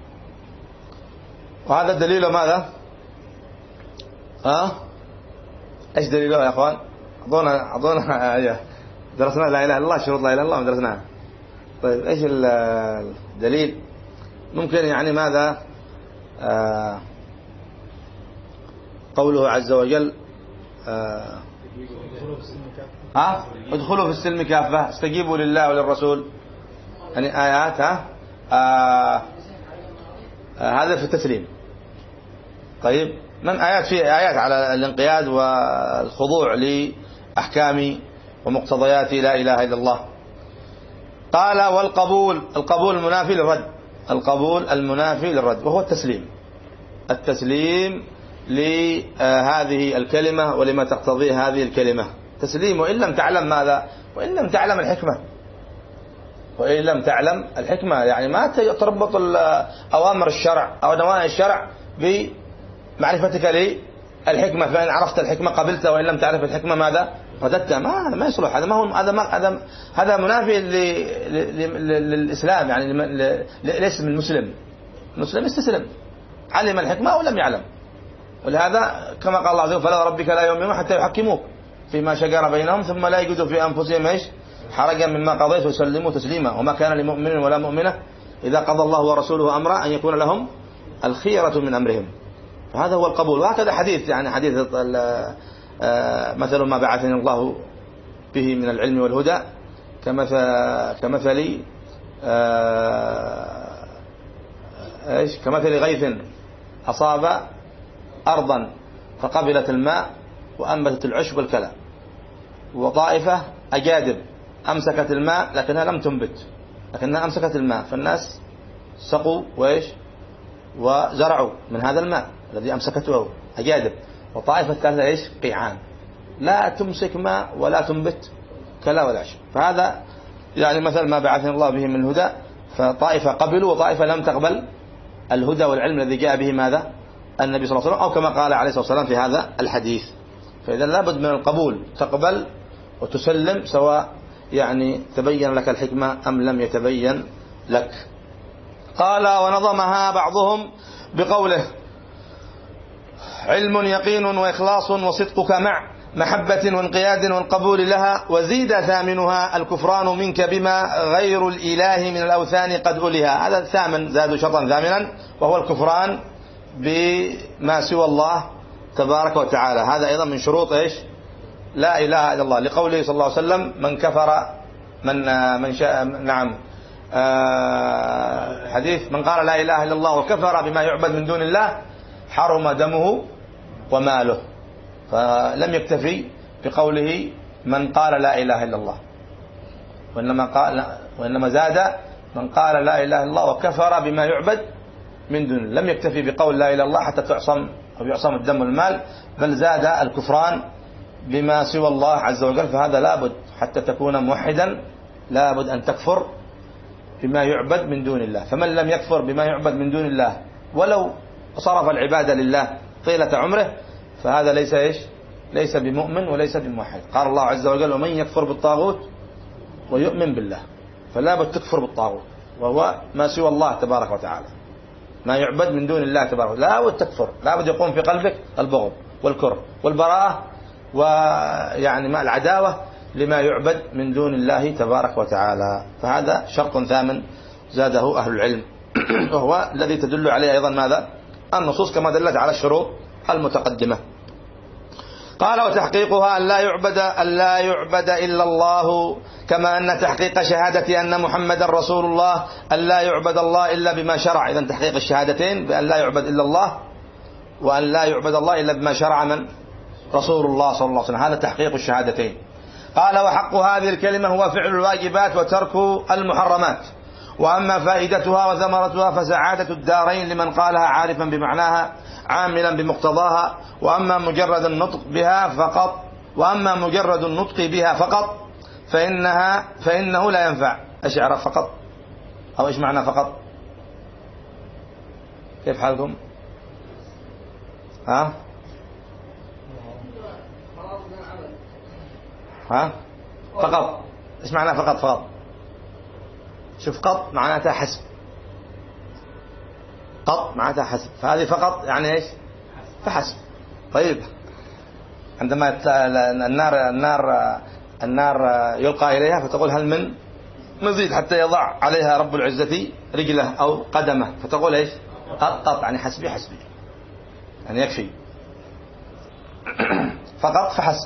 وهذا دليله ماذا؟ ها؟ ايش دليله يا اخوان؟ اعطونا اعطونا درسنا لا اله الا الله، شروط لا اله الا الله درسناها. طيب ايش الدليل؟ ممكن يعني ماذا؟ آه قوله عز وجل آه ها؟ ادخلوا في السلم كافة، استجيبوا لله وللرسول، يعني آيات. ها؟ آه آه هذا في التسليم. طيب من آيات؟ في آيات على الانقياد والخضوع لأحكام ومقتضيات لا إله إلا الله. قال والقبول، القبول المنافي للرد، القبول المنافي للرد وهو التسليم. التسليم لهذه الكلمة ولما تقتضي هذه الكلمة، تسليم وإن لم تعلم ماذا؟ وإن لم تعلم الحكمة، وإن لم تعلم الحكمة. يعني ما تربط أوامر الشرع أو نواهي الشرع بمعرفتك للحكمة، فإن عرفت الحكمة قبلت، وإن لم تعرف الحكمة ماذا؟ رددت. ما هذا ما يصلح، هذا ما هو هذا هذا هذا منافي للإسلام، يعني لاسم المسلم. المسلم استسلم، علم الحكمة أو لم يعلم. ولهذا كما قال الله عز وجل فلا ربك لا يؤمنون حتى يحكموك فيما شجر بينهم ثم لا يجدوا في أنفسهم ايش حرجا مما قضيت ويسلموا تسليما، وما كان لمؤمن ولا مؤمنة إذا قضى الله ورسوله أمرا أن يكون لهم الخيرة من أمرهم. فهذا هو القبول. وهكذا حديث يعني حديث مثل ما بعثني الله به من العلم والهدى كمثل كمثل ايش كمثل غيث أصاب أرضا فقبلت الماء وأنبتت العشب والكلى، وطائفة أجادب أمسكت الماء لكنها لم تنبت، لكنها أمسكت الماء، فالناس سقوا وإيش وزرعوا من هذا الماء الذي أمسكته أجادب. وطائفة ثالثة إيش قيعان لا تمسك ماء ولا تنبت كلى ولا عشب. فهذا يعني مثل ما بعثنا الله به من الهدى، فطائفة قبلوا وطائفة لم تقبل الهدى والعلم الذي جاء به ماذا النبي صلى الله عليه وسلم، أو كما قال عليه الصلاة والسلام في هذا الحديث. فإذا لابد من القبول، تقبل وتسلم سواء يعني تبين لك الحكمة أم لم يتبين لك. قال ونظمها بعضهم بقوله علم يقين وإخلاص وصدقك مع محبة وانقياد والقبول لها، وزيد ثامنها الكفران منك بما غير الإله من الأوثان قد أولها. هذا الثامن زادوا شرطا ثامنا، وهو الكفران بما سوى الله تبارك وتعالى. هذا أيضا من شروط إيش؟ لا إله إلا الله، لقوله صلى الله عليه وسلم من كفر من من شاء نعم آه حديث من قال لا إله إلا الله وكفر بما يعبد من دون الله حرم دمه وماله. فلم يكتفي بقوله من قال لا إله إلا الله، وإنما قال وإنما زاد من قال لا إله إلا الله وكفر بما يعبد من دون الله. لم يكتفي بقول لا إله إلا الله حتى تعصم أو يعصم الدم والمال، بل زاد الكفران بما سوى الله عز وجل. فهذا لابد حتى تكون موحدا لابد أن تكفر بما يعبد من دون الله. فمن لم يكفر بما يعبد من دون الله ولو صرف العبادة لله طيلة عمره فهذا ليس إيش؟ ليس بمؤمن وليس بموحد. قال الله عز وجل ومن يكفر بالطاغوت ويؤمن بالله. فلا بد تكفر بالطاغوت وهو ما سوى الله تبارك وتعالى، ما يعبد من دون الله تبارك وتعالى. لا بد تكفر، لا بد يقوم في قلبك البغض والكره والبراءة ويعني ما العداوة لما يعبد من دون الله تبارك وتعالى. فهذا شرط ثامن زاده أهل العلم وهو الذي تدل عليه أيضا ماذا؟ النصوص كما دلت على الشروط المتقدمة. قال وتحقيقها أن لا يعبد أن لا يعبد إلا الله، كما أن تحقيق شهادة أن محمد رسول الله أن لا يعبد الله إلا بما شرع. إذن تحقيق الشهادتين بأن لا يعبد إلا الله وأن لا يعبد الله إلا بما شرع من رسول الله صلى الله عليه وسلم. هذا تحقيق الشهادتين. قال وحق هذه الكلمة هو فعل الواجبات وترك المحرمات، وأما فائدتها وثمرتها فسعادة الدارين لمن قالها عارفا بمعناها عاملا بمقتضاها. وأما مجرد النطق بها فقط وأما مجرد النطق بها فقط فإنها فإنه لا ينفع. إيش يعرف فقط؟ أو إيش معنى فقط؟ كيف حالكم؟ ها؟ ها؟ فقط. إيش معنى فقط؟ فقط شوف قط معناتها حسب، قط معناتها حسب، فهذه فقط يعني إيش؟ فحسب. طيب عندما النار النار النار يلقى إليها فتقول هل من مزيد حتى يضع عليها رب العزة رجله أو قدمه فتقول إيش؟ قط قط يعني حسبي حسبي يعني يكفي فقط فحسب.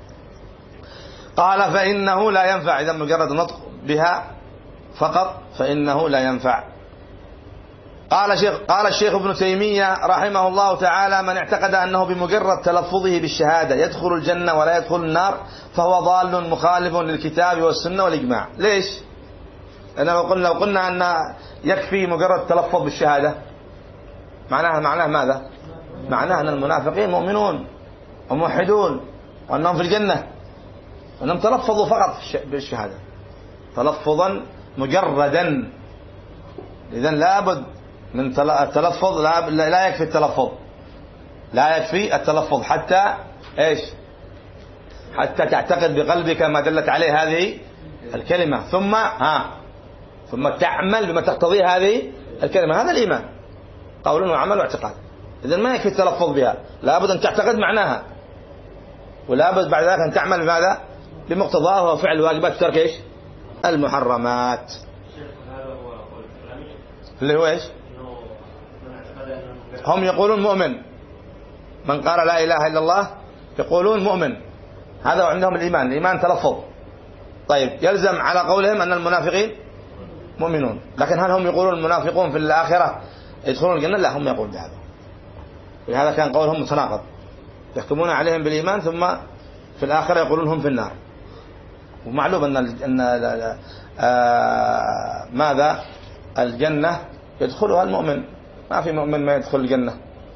قال فإنه لا ينفع، إذا مجرد نطق بها فقط فإنه لا ينفع. قال شيخ قال الشيخ ابن تيمية رحمه الله تعالى من اعتقد أنه بمجرد تلفظه بالشهادة يدخل الجنة ولا يدخل النار فهو ضال مخالف للكتاب والسنة والإجماع. ليش؟ لأنه لو قلنا, لو قلنا أن يكفي مجرد تلفظ بالشهادة معناها معناها ماذا؟ معناها أن المنافقين مؤمنون وموحدون وأنهم في الجنة، وأنهم تلفظوا فقط بالشهادة تلفظا مجردا. إذن لابد من التلفظ، لا يكفي التلفظ لا يكفي التلفظ حتى إيش؟ حتى تعتقد بقلبك ما دلت عليه هذه الكلمة، ثم ها ثم تعمل بما تقتضي هذه الكلمة. هذا الإيمان قول وعمل واعتقاد. إذن ما يكفي التلفظ بها، لابد أن تعتقد معناها، ولابد بعد ذلك أن تعمل بماذا؟ بمقتضاه وفعل الواجبات وترك إيش؟ المحرمات. اللي هو إيش؟ هم يقولون مؤمن، من قال لا إله إلا الله يقولون مؤمن، هذا عندهم الإيمان، الإيمان تلفظ. طيب يلزم على قولهم أن المنافقين مؤمنون، لكن هل هم يقولون المنافقون في الآخرة يدخلون الجنة؟ لا، هم يقولون بهذا. لهذا كان قولهم متناقض، يحكمون عليهم بالإيمان ثم في الآخرة يقولون هم في النار. ومعلوم أن أن آه ماذا الجنة يدخلها المؤمن، ما في مؤمن ما يدخل الجنة.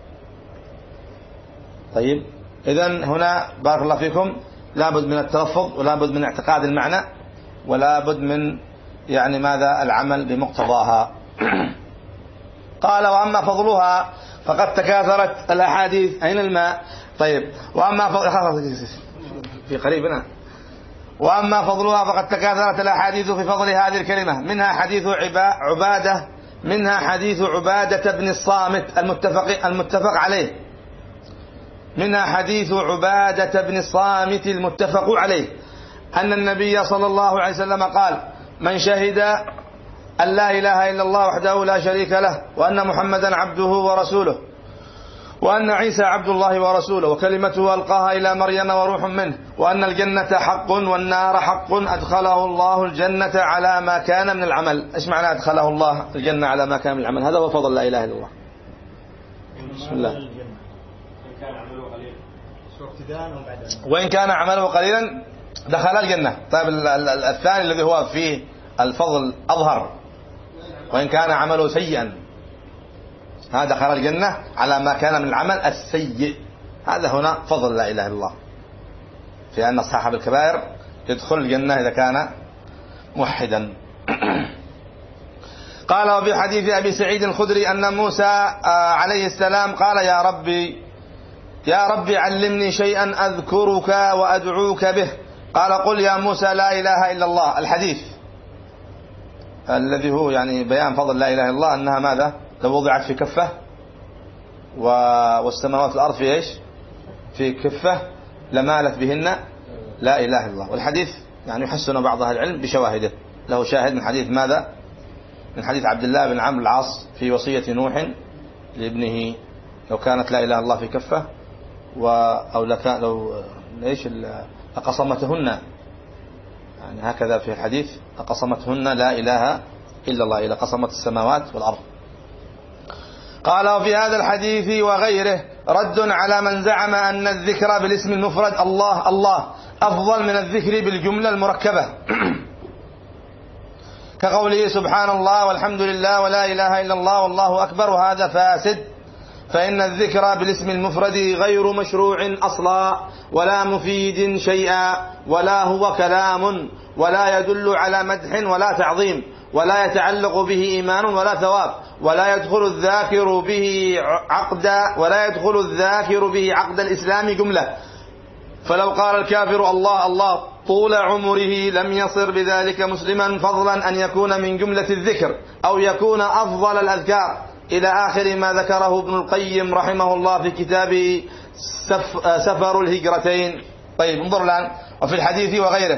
طيب إذن هنا بارك الله فيكم لابد من التلفظ ولابد من اعتقاد المعنى ولابد من يعني ماذا العمل بمقتضاها. قال وأما فضلها فقد تكاثرت الأحاديث. أين الماء؟ طيب وأما فضل في قريبنا وأما فضلها فقد تكاثرت الأحاديث في فضل هذه الكلمة، منها حديث عبادة منها حديث عبادة بن الصامت المتفق, المتفق عليه منها حديث عبادة بن الصامت المتفق عليه أن النبي صلى الله عليه وسلم قال: من شهد أن لا إله إلا الله وحده لا شريك له وأن محمدا عبده ورسوله وأن عيسى عبد الله ورسوله وكلمته ألقاها إلى مريم وروح منه وأن الجنة حق والنار حق أدخله الله الجنة على ما كان من العمل. إيش معنى أدخله الله الجنة على ما كان من العمل؟ هذا هو فضل لا إله إلا الله. بسم الله. وإن كان عمله قليلا دخل الجنة. طيب الثاني الذي هو فيه الفضل أظهر: وإن كان عمله سيئا هذا دخل الجنة على ما كان من العمل السيء. هذا هنا فضل لا إله إلا الله، في أن صاحب الكبائر يدخل الجنة إذا كان موحدا. قال: وفي حديث أبي سعيد الخدري أن موسى عليه السلام قال: يا ربي يا ربي علمني شيئا أذكرك وأدعوك به. قال: قل يا موسى لا إله إلا الله. الحديث الذي هو يعني بيان فضل لا إله إلا الله، أنها ماذا؟ لو وضعت في كفة والسماوات والأرض في إيش؟ في كفة لمالت بهن لا إله إلا الله. والحديث يعني يحسن بعض أهل العلم بشواهده. له شاهد من حديث ماذا؟ من حديث عبد الله بن عمرو العاص في وصية نوح لابنه: لو كانت لا إله إلا الله في كفة و أو لكان لو إيش لقصمتهن، يعني هكذا في الحديث: لقصمتهن لا إله إلا الله، إلى قصمت السماوات والأرض. قال: وفي هذا الحديث وغيره رد على من زعم أن الذكر بالاسم المفرد الله الله أفضل من الذكر بالجملة المركبة، كقوله سبحان الله والحمد لله ولا إله إلا الله والله أكبر، وهذا فاسد، فإن الذكر بالاسم المفرد غير مشروع أصلا ولا مفيد شيئا، ولا هو كلام ولا يدل على مدح ولا تعظيم، ولا يتعلق به إيمان ولا ثواب، ولا يدخل الذاكر به عقد ولا يدخل الذاكر به عقد الإسلام جملة. فلو قال الكافر الله الله طول عمره لم يصر بذلك مسلما، فضلا أن يكون من جملة الذكر أو يكون أفضل الأذكار، إلى آخر ما ذكره ابن القيم رحمه الله في كتابه سفر الهجرتين. طيب انظر الآن: وفي الحديث وغيره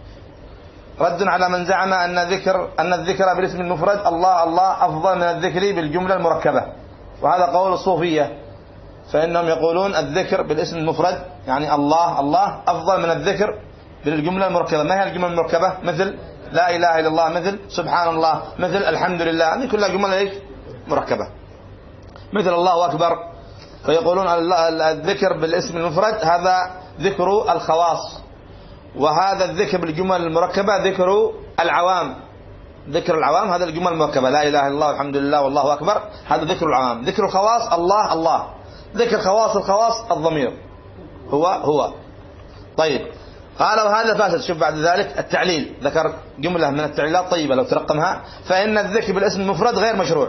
رد على من زعم أن الذكر أن الذكر بالاسم المفرد الله الله أفضل من الذكر بالجملة المركبة، وهذا قول الصوفية، فإنهم يقولون الذكر بالاسم المفرد يعني الله الله أفضل من الذكر بالجملة المركبة. ما هي الجملة المركبة؟ مثل لا إله إلا الله، مثل سبحان الله، مثل الحمد لله، هذه كلها جملة إيش؟ مركبة. مثل الله أكبر، فيقولون الذكر بالاسم المفرد هذا ذكر الخواص، وهذا الذكر بالجمل المركبة ذكر العوام. ذكر العوام هذا الجمل المركبة: لا إله إلا الله والحمد لله والله أكبر، هذا ذكر العوام. ذكر الخواص الله الله، ذكر خواص الخواص الضمير هو هو. طيب قال: وهذا فاسد. شوف بعد ذلك التعليل، ذكر جملة من التعليلات طيبة لو ترقمها: فإن الذكر بالاسم المفرد غير مشروع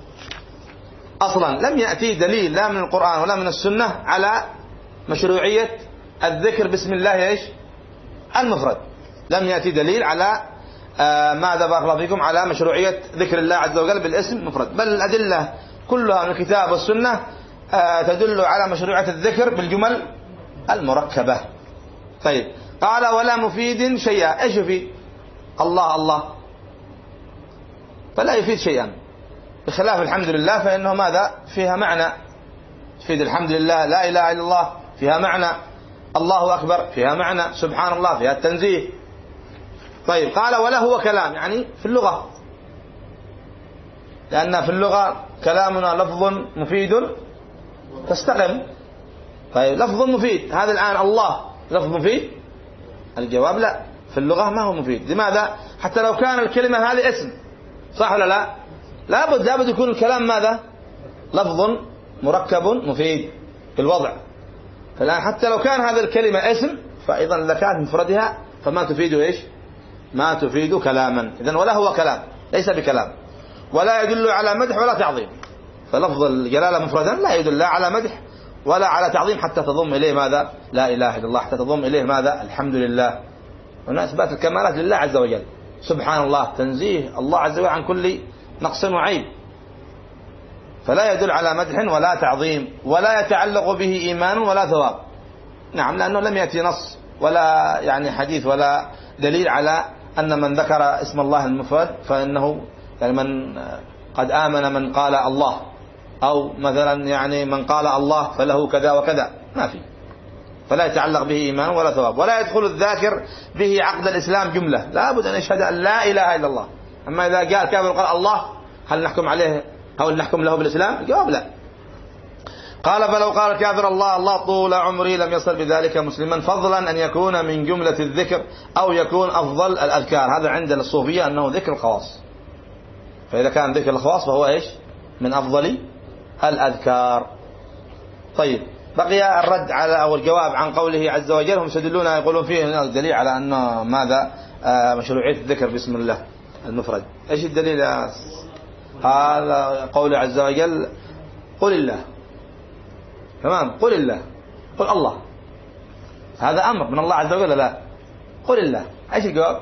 أصلا، لم يأتي دليل لا من القرآن ولا من السنة على مشروعية الذكر باسم الله إيش؟ المفرد. لم يأتي دليل على آه ماذا بارك الله فيكم على مشروعية ذكر الله عز وجل بالاسم المفرد، بل الأدلة كلها من الكتاب والسنة آه تدل على مشروعية الذكر بالجمل المركبة. طيب قال: ولا مفيد شيئا. ايش يفيد؟ الله الله فلا يفيد شيئا، بخلاف الحمد لله فإنه ماذا؟ فيها معنى. تفيد الحمد لله، لا إله إلا الله فيها معنى، الله أكبر فيها معنى، سبحان الله فيها التنزيه. طيب قال: ولا هو كلام، يعني في اللغة، لأن في اللغة كلامنا لفظ مفيد تستقم. طيب لفظ مفيد، هذا الآن الله لفظ مفيد؟ الجواب لا، في اللغة ما هو مفيد. لماذا؟ حتى لو كان الكلمة هذه اسم، صح ولا لا؟ لابد لابد يكون الكلام ماذا؟ لفظ مركب مفيد في الوضع. فالآن حتى لو كان هذا الكلمة اسم، فأيضا إذا كانت مفردها فما تفيد إيش؟ ما تفيد كلاما. إذن ولا هو كلام، ليس بكلام، ولا يدل على مدح ولا تعظيم. فلفظ الجلالة مفردا لا يدل لا على مدح ولا على تعظيم، حتى تضم إليه ماذا؟ لا إله إلا الله، حتى تضم إليه ماذا؟ الحمد لله. هنا إثبات الكمالات لله عز وجل. سبحان الله تنزيه الله عز وجل عن كل نقص وعيب، فلا يدل على مدح ولا تعظيم، ولا يتعلق به إيمان ولا ثواب. نعم، لأنه لم يأتي نص ولا يعني حديث ولا دليل على أن من ذكر اسم الله المفرد فإنه يعني من قد آمن من قال الله، أو مثلا يعني من قال الله فله كذا وكذا، ما في. فلا يتعلق به إيمان ولا ثواب، ولا يدخل الذاكر به عقد الإسلام جملة، لا بد أن يشهد أن لا إله إلا الله. أما إذا قال كافر قال الله، هل نحكم عليه أو نحكم له بالإسلام؟ الجواب لا. قال فلو قال الكافر الله الله طول عمري لم يصل بذلك مسلما، فضلا أن يكون من جملة الذكر أو يكون أفضل الأذكار. هذا عندنا الصوفية أنه ذكر الخواص، فإذا كان ذكر الخواص فهو إيش؟ من أفضل الأذكار. طيب، بقي الرد على أو الجواب عن قوله عز وجل. هم يستدلون يقولون فيه دليل على أن ماذا آه مشروعية الذكر باسم الله المفرد. إيش الدليل؟ هذا قوله عز وجل قل الله، تمام، قل الله، قل الله، هذا أمر من الله عز وجل. لا، قل الله. إيش الجواب؟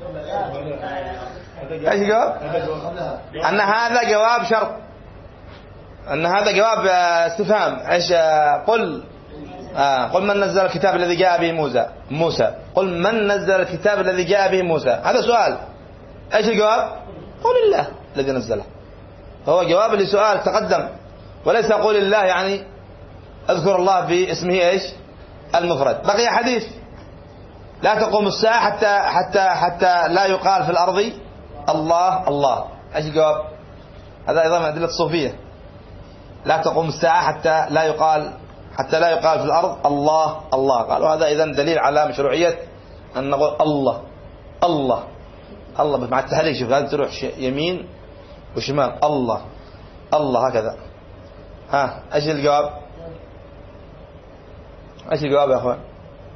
إيش الجواب؟ أن هذا جواب شرط، أن هذا جواب استفهام. إيش؟ قل آه قل من نزل الكتاب الذي جاء به موسى موسى قل من نزل الكتاب الذي جاء به موسى. هذا سؤال. إيش الجواب؟ قل الله الذي نزله. هو جواب لسؤال تقدم، وليس قول الله يعني اذكر الله باسمه ايش؟ المفرد. بقي حديث لا تقوم الساعة حتى حتى حتى لا يقال في الأرض الله الله. ايش الجواب؟ هذا أيضا من أدلة الصوفية. لا تقوم الساعة حتى لا يقال حتى لا يقال في الأرض الله الله. قالوا هذا إذن دليل على مشروعية أن نقول الله الله الله مع التحريك. شوف هذا تروح يمين وشمال الله الله هكذا. ها ايش الجواب؟ ايش الجواب يا اخوان؟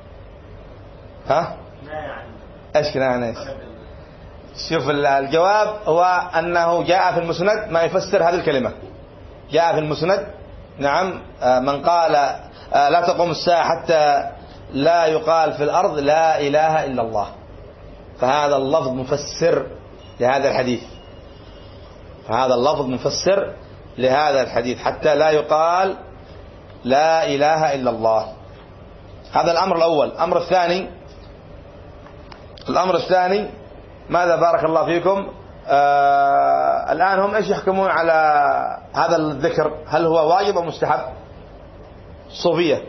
ها ايش كده يعني؟ شوف الجواب هو انه جاء في المسند ما يفسر هذه الكلمة. جاء في المسند نعم من قال لا تقوم الساعة حتى لا يقال في الأرض لا إله إلا الله، فهذا اللفظ مفسر لهذا الحديث. فهذا اللفظ مفسر لهذا الحديث حتى لا يقال لا إله إلا الله. هذا الأمر الأول. الأمر الثاني الأمر الثاني ماذا بارك الله فيكم؟ آه الآن هم إيش يحكمون على هذا الذكر؟ هل هو واجب أو مستحب؟ الصوفية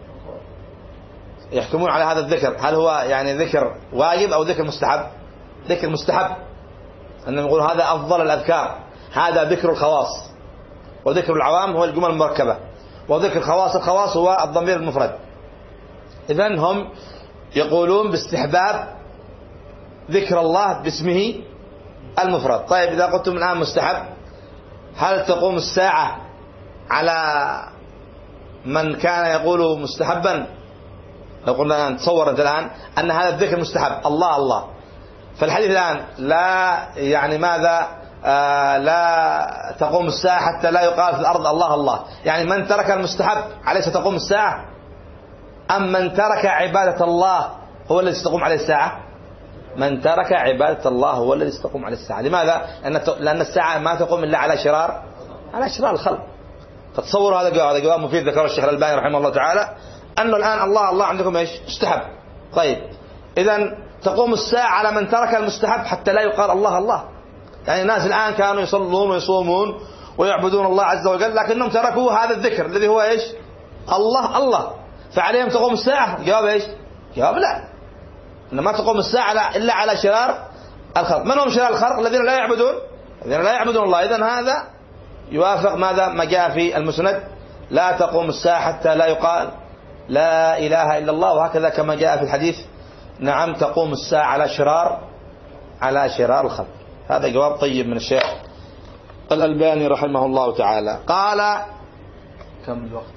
يحكمون على هذا الذكر هل هو يعني ذكر واجب أو ذكر مستحب؟ ذكر مستحب. أنهم يقولون هذا أفضل الأذكار، هذا ذكر الخواص، وذكر العوام هو الجمل المركبة، وذكر خواص الخواص هو الضمير المفرد. إذن هم يقولون باستحباب ذكر الله باسمه المفرد. طيب إذا قلتم الآن مستحب، هل تقوم الساعة على من كان يقول مستحبا؟ لو قلنا الآن تصور أنت الآن أن هذا الذكر مستحب الله الله، فالحديث الآن لا يعني ماذا آه لا تقوم الساعة حتى لا يقال في الأرض الله الله، يعني من ترك المستحب عليه ستقوم الساعة، أم من ترك عبادة الله هو الذي ستقوم عليه الساعة؟ من ترك عبادة الله هو الذي ستقوم عليه الساعة. لماذا؟ لأن الساعة ما تقوم إلا على شرار على شرار الخلق. فتصوروا هذا جواب، هذا جواب مفيد ذكره الشيخ الألباني رحمه الله تعالى، أنه الآن الله الله عندكم إيش؟ مستحب. طيب إذن تقوم الساعة على من ترك المستحب حتى لا يقال الله الله. يعني الناس الآن كانوا يصلون ويصومون ويعبدون الله عز وجل، لكنهم تركوا هذا الذكر الذي هو إيش؟ الله الله، فعليهم تقوم الساعة؟ جواب إيش؟ جواب لا، إنما تقوم الساعة إلا على شرار الخلق. من هم شرار الخلق؟ الذين لا يعبدون الذين لا يعبدون الله. إذن هذا يوافق ماذا ما جاء في المسند لا تقوم الساعة حتى لا يقال لا إله إلا الله، وهكذا كما جاء في الحديث نعم تقوم الساعة على شرار على شرار الخلق. هذا جواب طيب من الشيخ الألباني رحمه الله تعالى. قال كم الوقت؟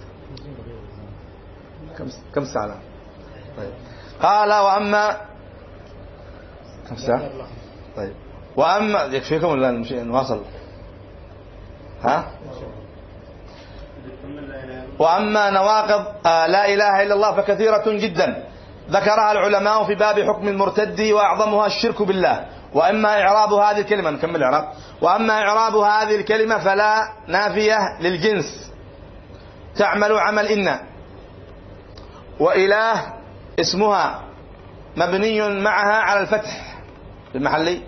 كم كم ساعة؟ طيب. قال وأما كم ساعة؟ طيب. وأما يكفيكم ولا نواصل؟ ها؟ وأما نواقض لا إله إلا الله فكثيرة جدا، ذكرها العلماء في باب حكم المرتد وأعظمها الشرك بالله. وأما إعراب هذه الكلمة، نكمل إعراب. وأما إعراب هذه الكلمة فلا نافية للجنس تعمل عمل إن، وإله اسمها مبني معها على الفتح في محل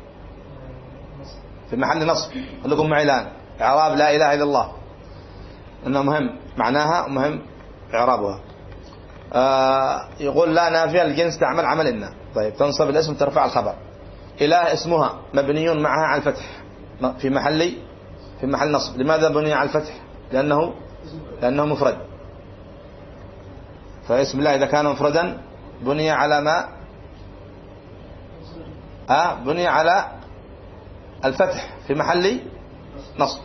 في محل نصب. لكم معي الآن إعراب لا إله إلا الله، إنه مهم معناها مهم إعرابها. آه يقول لا نافية للجنس تعمل عمل إن. طيب تنصب الاسم ترفع الخبر. إله اسمها مبني معها على الفتح في محل في محل نصب. لماذا بني على الفتح؟ لأنه لأنه مفرد. فاسم الله إذا كان مفردا بني على ما آه بني على الفتح في محل نصب،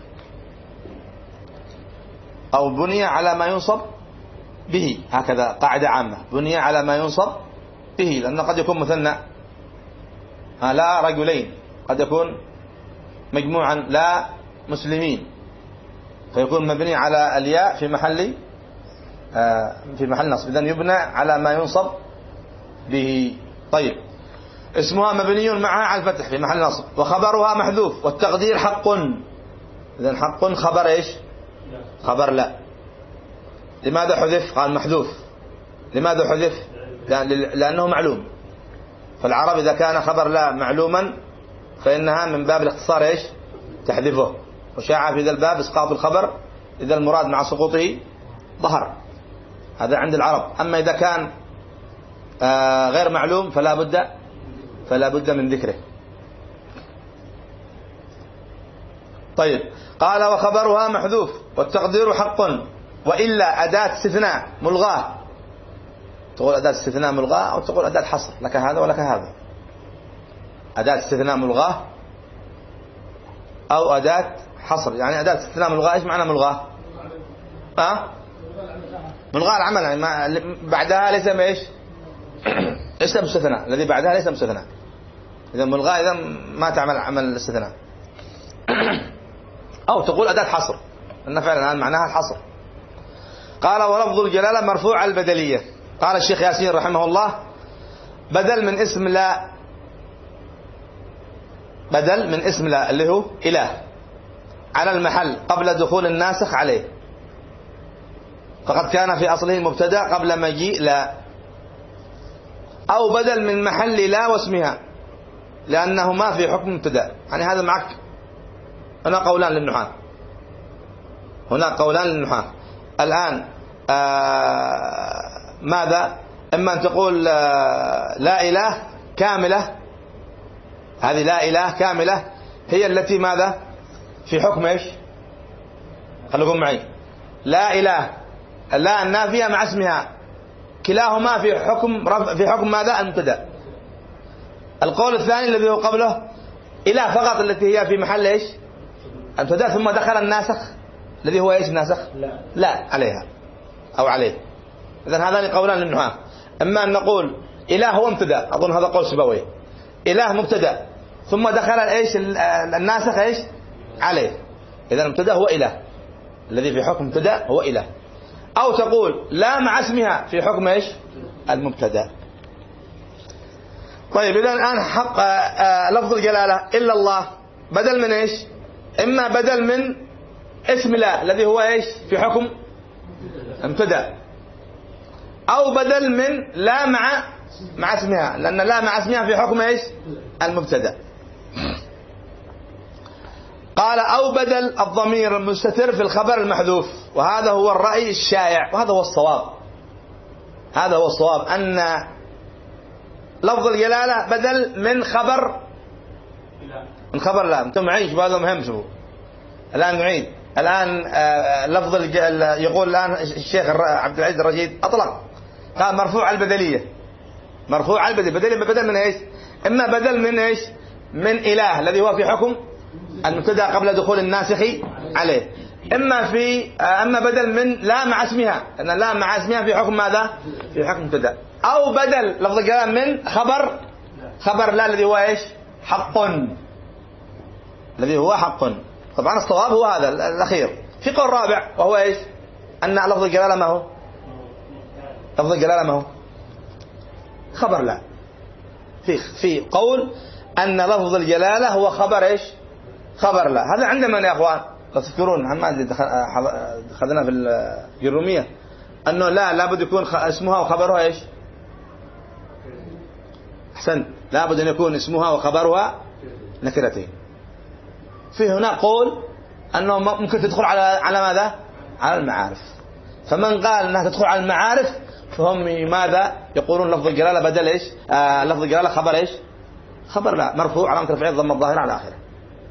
أو بني على ما ينصب به. هكذا قاعدة عامة، بني على ما ينصب به، لأنه قد يكون مثنى لا رجلين، قد يكون مجموعا لا مسلمين، فيكون مبني على الياء في محل في محل نصب. إذن يبنى على ما ينصب به. طيب اسمها مبني معها على الفتح في محل نصب، وخبرها محذوف والتقدير حق. إذن حق خبر إيش؟ خبر لا. لماذا حذف؟ قال محذوف. لماذا حذف؟ لأنه معلوم. فالعرب إذا كان خبر لا معلوما فإنها من باب الاختصار إيش؟ تحذفه. وشاع في ذا الباب إسقاط الخبر إذا المراد مع سقوطه ظهر. هذا عند العرب. أما إذا كان آه غير معلوم فلا بد فلا بد من ذكره. طيب قال وخبرها محذوف والتقدير حق، وإلا أداة استثناء ملغاة. تقول أداة استثناء ملغاة أو تقول أداة حصر، لك هذا ولك هذا. أداة استثناء ملغاة أو أداة حصر. يعني أداة استثناء ملغاة إيش معنى ملغاة؟ أه؟ ملغاة العمل، يعني ما بعدها ليس ما إيش؟ ليس مستثنى، الذي بعدها ليس مستثنى. إذا ملغاة إذا ما تعمل عمل الاستثناء. أو تقول أداة حصر، أن فعلا الآن معناها الحصر. قال ولفظ الجلالة مرفوع البدلية. قال الشيخ ياسين رحمه الله بدل من اسم لا، بدل من اسم لا اللي هو إله على المحل قبل دخول الناسخ عليه، فقد كان في أصله مبتدأ قبل مجيء لا، أو بدل من محل لا واسمها لأنه ما في حكم مبتدأ. يعني هذا معك. هنا قولان للنحاة، هنا قولان للنحاة الآن. آه ماذا؟ إما أن تقول آه لا إله كاملة، هذه لا إله كاملة هي التي ماذا في حكم إيش؟ خلوكم معي. لا إله لا النافية مع اسمها كلاهما في حكم في حكم ماذا؟ المبتدأ. القول الثاني الذي هو قبله إله فقط التي هي في محل إيش؟ المبتدأ، ثم دخل الناسخ الذي هو إيش الناسخ؟ لا, لا عليها أو عليه. إذن هذان قولان للنحاة. إما أن نقول إله هو مبتدأ، أظن هذا قول سبوي، إله مبتدأ ثم دخل إيش الناسخ إيش عليه، إذن المبتدأ هو إله، الذي في حكم مبتدأ هو إله. أو تقول لا مع اسمها في حكم إيش المبتدأ. طيب إذن الآن حق لفظ الجلالة إلا الله بدل من إيش؟ إما بدل من اسم لا الذي هو إيش في حكم مبتدأ، أو بدل من لا مع مع اسمها، لأن لا مع اسمها في حكم إيش المبتدأ. قال أو بدل الضمير المستتر في الخبر المحذوف، وهذا هو الرأي الشائع وهذا هو الصواب. هذا هو الصواب أن لفظ الجلالة بدل من خبر من خبر لا. أنتم معيش وهذا مهم. شوفوا الآن نعيد الآن آه لفظ يقول الآن الشيخ عبد العزيز الرشيد أطلق قال مرفوع البدلية، مرفوع البدلية بدل بدل من إيش؟ إما بدل من إيش؟ من إله الذي هو في حكم المبتدأ قبل دخول الناسخ عليه، إما في أما بدل من لا مع اسمها، أن لا مع اسمها في حكم ماذا؟ في حكم مبتدأ، أو بدل لفظ الكلام من خبر خبر لا الذي هو إيش؟ حق، الذي هو حق. طبعا الصواب هو هذا الأخير. في قول رابع وهو إيش؟ أن لفظ الجلالة ما هو؟ لفظ الجلالة ما هو؟ خبر لا. في في قول أن لفظ الجلالة هو خبر إيش؟ خبر لا. هذا عند من يا أخوان؟ تذكرون ما دخلنا في الجرومية أنه لا لابد يكون اسمها وخبرها إيش؟ أحسن، لابد أن يكون اسمها وخبرها نكرتين. في هنا قول أنه ممكن تدخل على على ماذا؟ على المعارف. فمن قال أنها تدخل على المعارف فهم ماذا يقولون؟ لفظ الجلالة بدل إيش؟ آه لفظ الجلالة خبر إيش؟ خبر لا مرفوع علامة رفعه الضمة الظاهرة على آخره.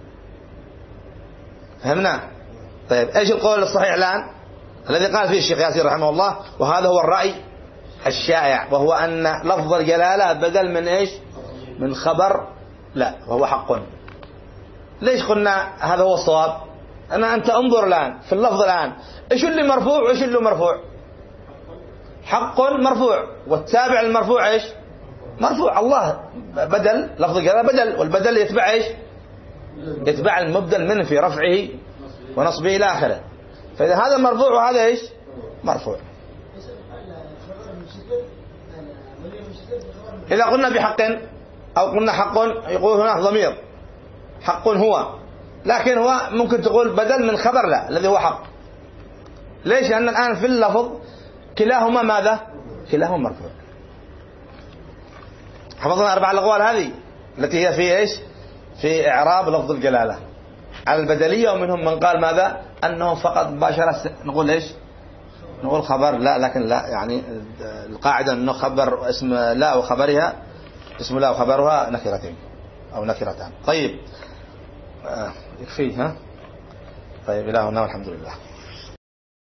فهمنا؟ طيب ايش القول الصحيح الآن الذي قال فيه الشيخ ياسين رحمه الله، وهذا هو الرأي الشائع، وهو أن لفظ الجلالة بدل من ايش؟ من خبر لا، وهو حق. ليش قلنا هذا هو الصواب؟ أنا أنت انظر الآن في اللفظ الآن، ايش اللي مرفوع وايش اللي مرفوع؟ حق مرفوع، والتابع المرفوع ايش؟ مرفوع. الله بدل، لفظ الجلالة بدل، والبدل يتبع ايش؟ يتبع المبدل منه في رفعه ونصبه إلى آخره. فإذا هذا مرفوع وهذا إيش؟ مرفوع. إذا قلنا بحق أو قلنا حق يقول هناك ضمير حق هو، لكن هو ممكن تقول بدل من خبر لا الذي هو حق. ليش؟ لأن الآن في اللفظ كلاهما ماذا؟ كلاهما مرفوع. حفظنا أربع الأقوال هذه التي هي في إيش؟ في إعراب لفظ الجلالة على البدلية. ومنهم من قال ماذا؟ أنه فقط مباشرة نقول إيش؟ نقول خبر لا، لكن لا يعني القاعدة أنه خبر اسم لا وخبرها اسم لا وخبرها نكرتين أو نكرتان. طيب آه يكفي ها؟ طيب إلهنا والحمد لله.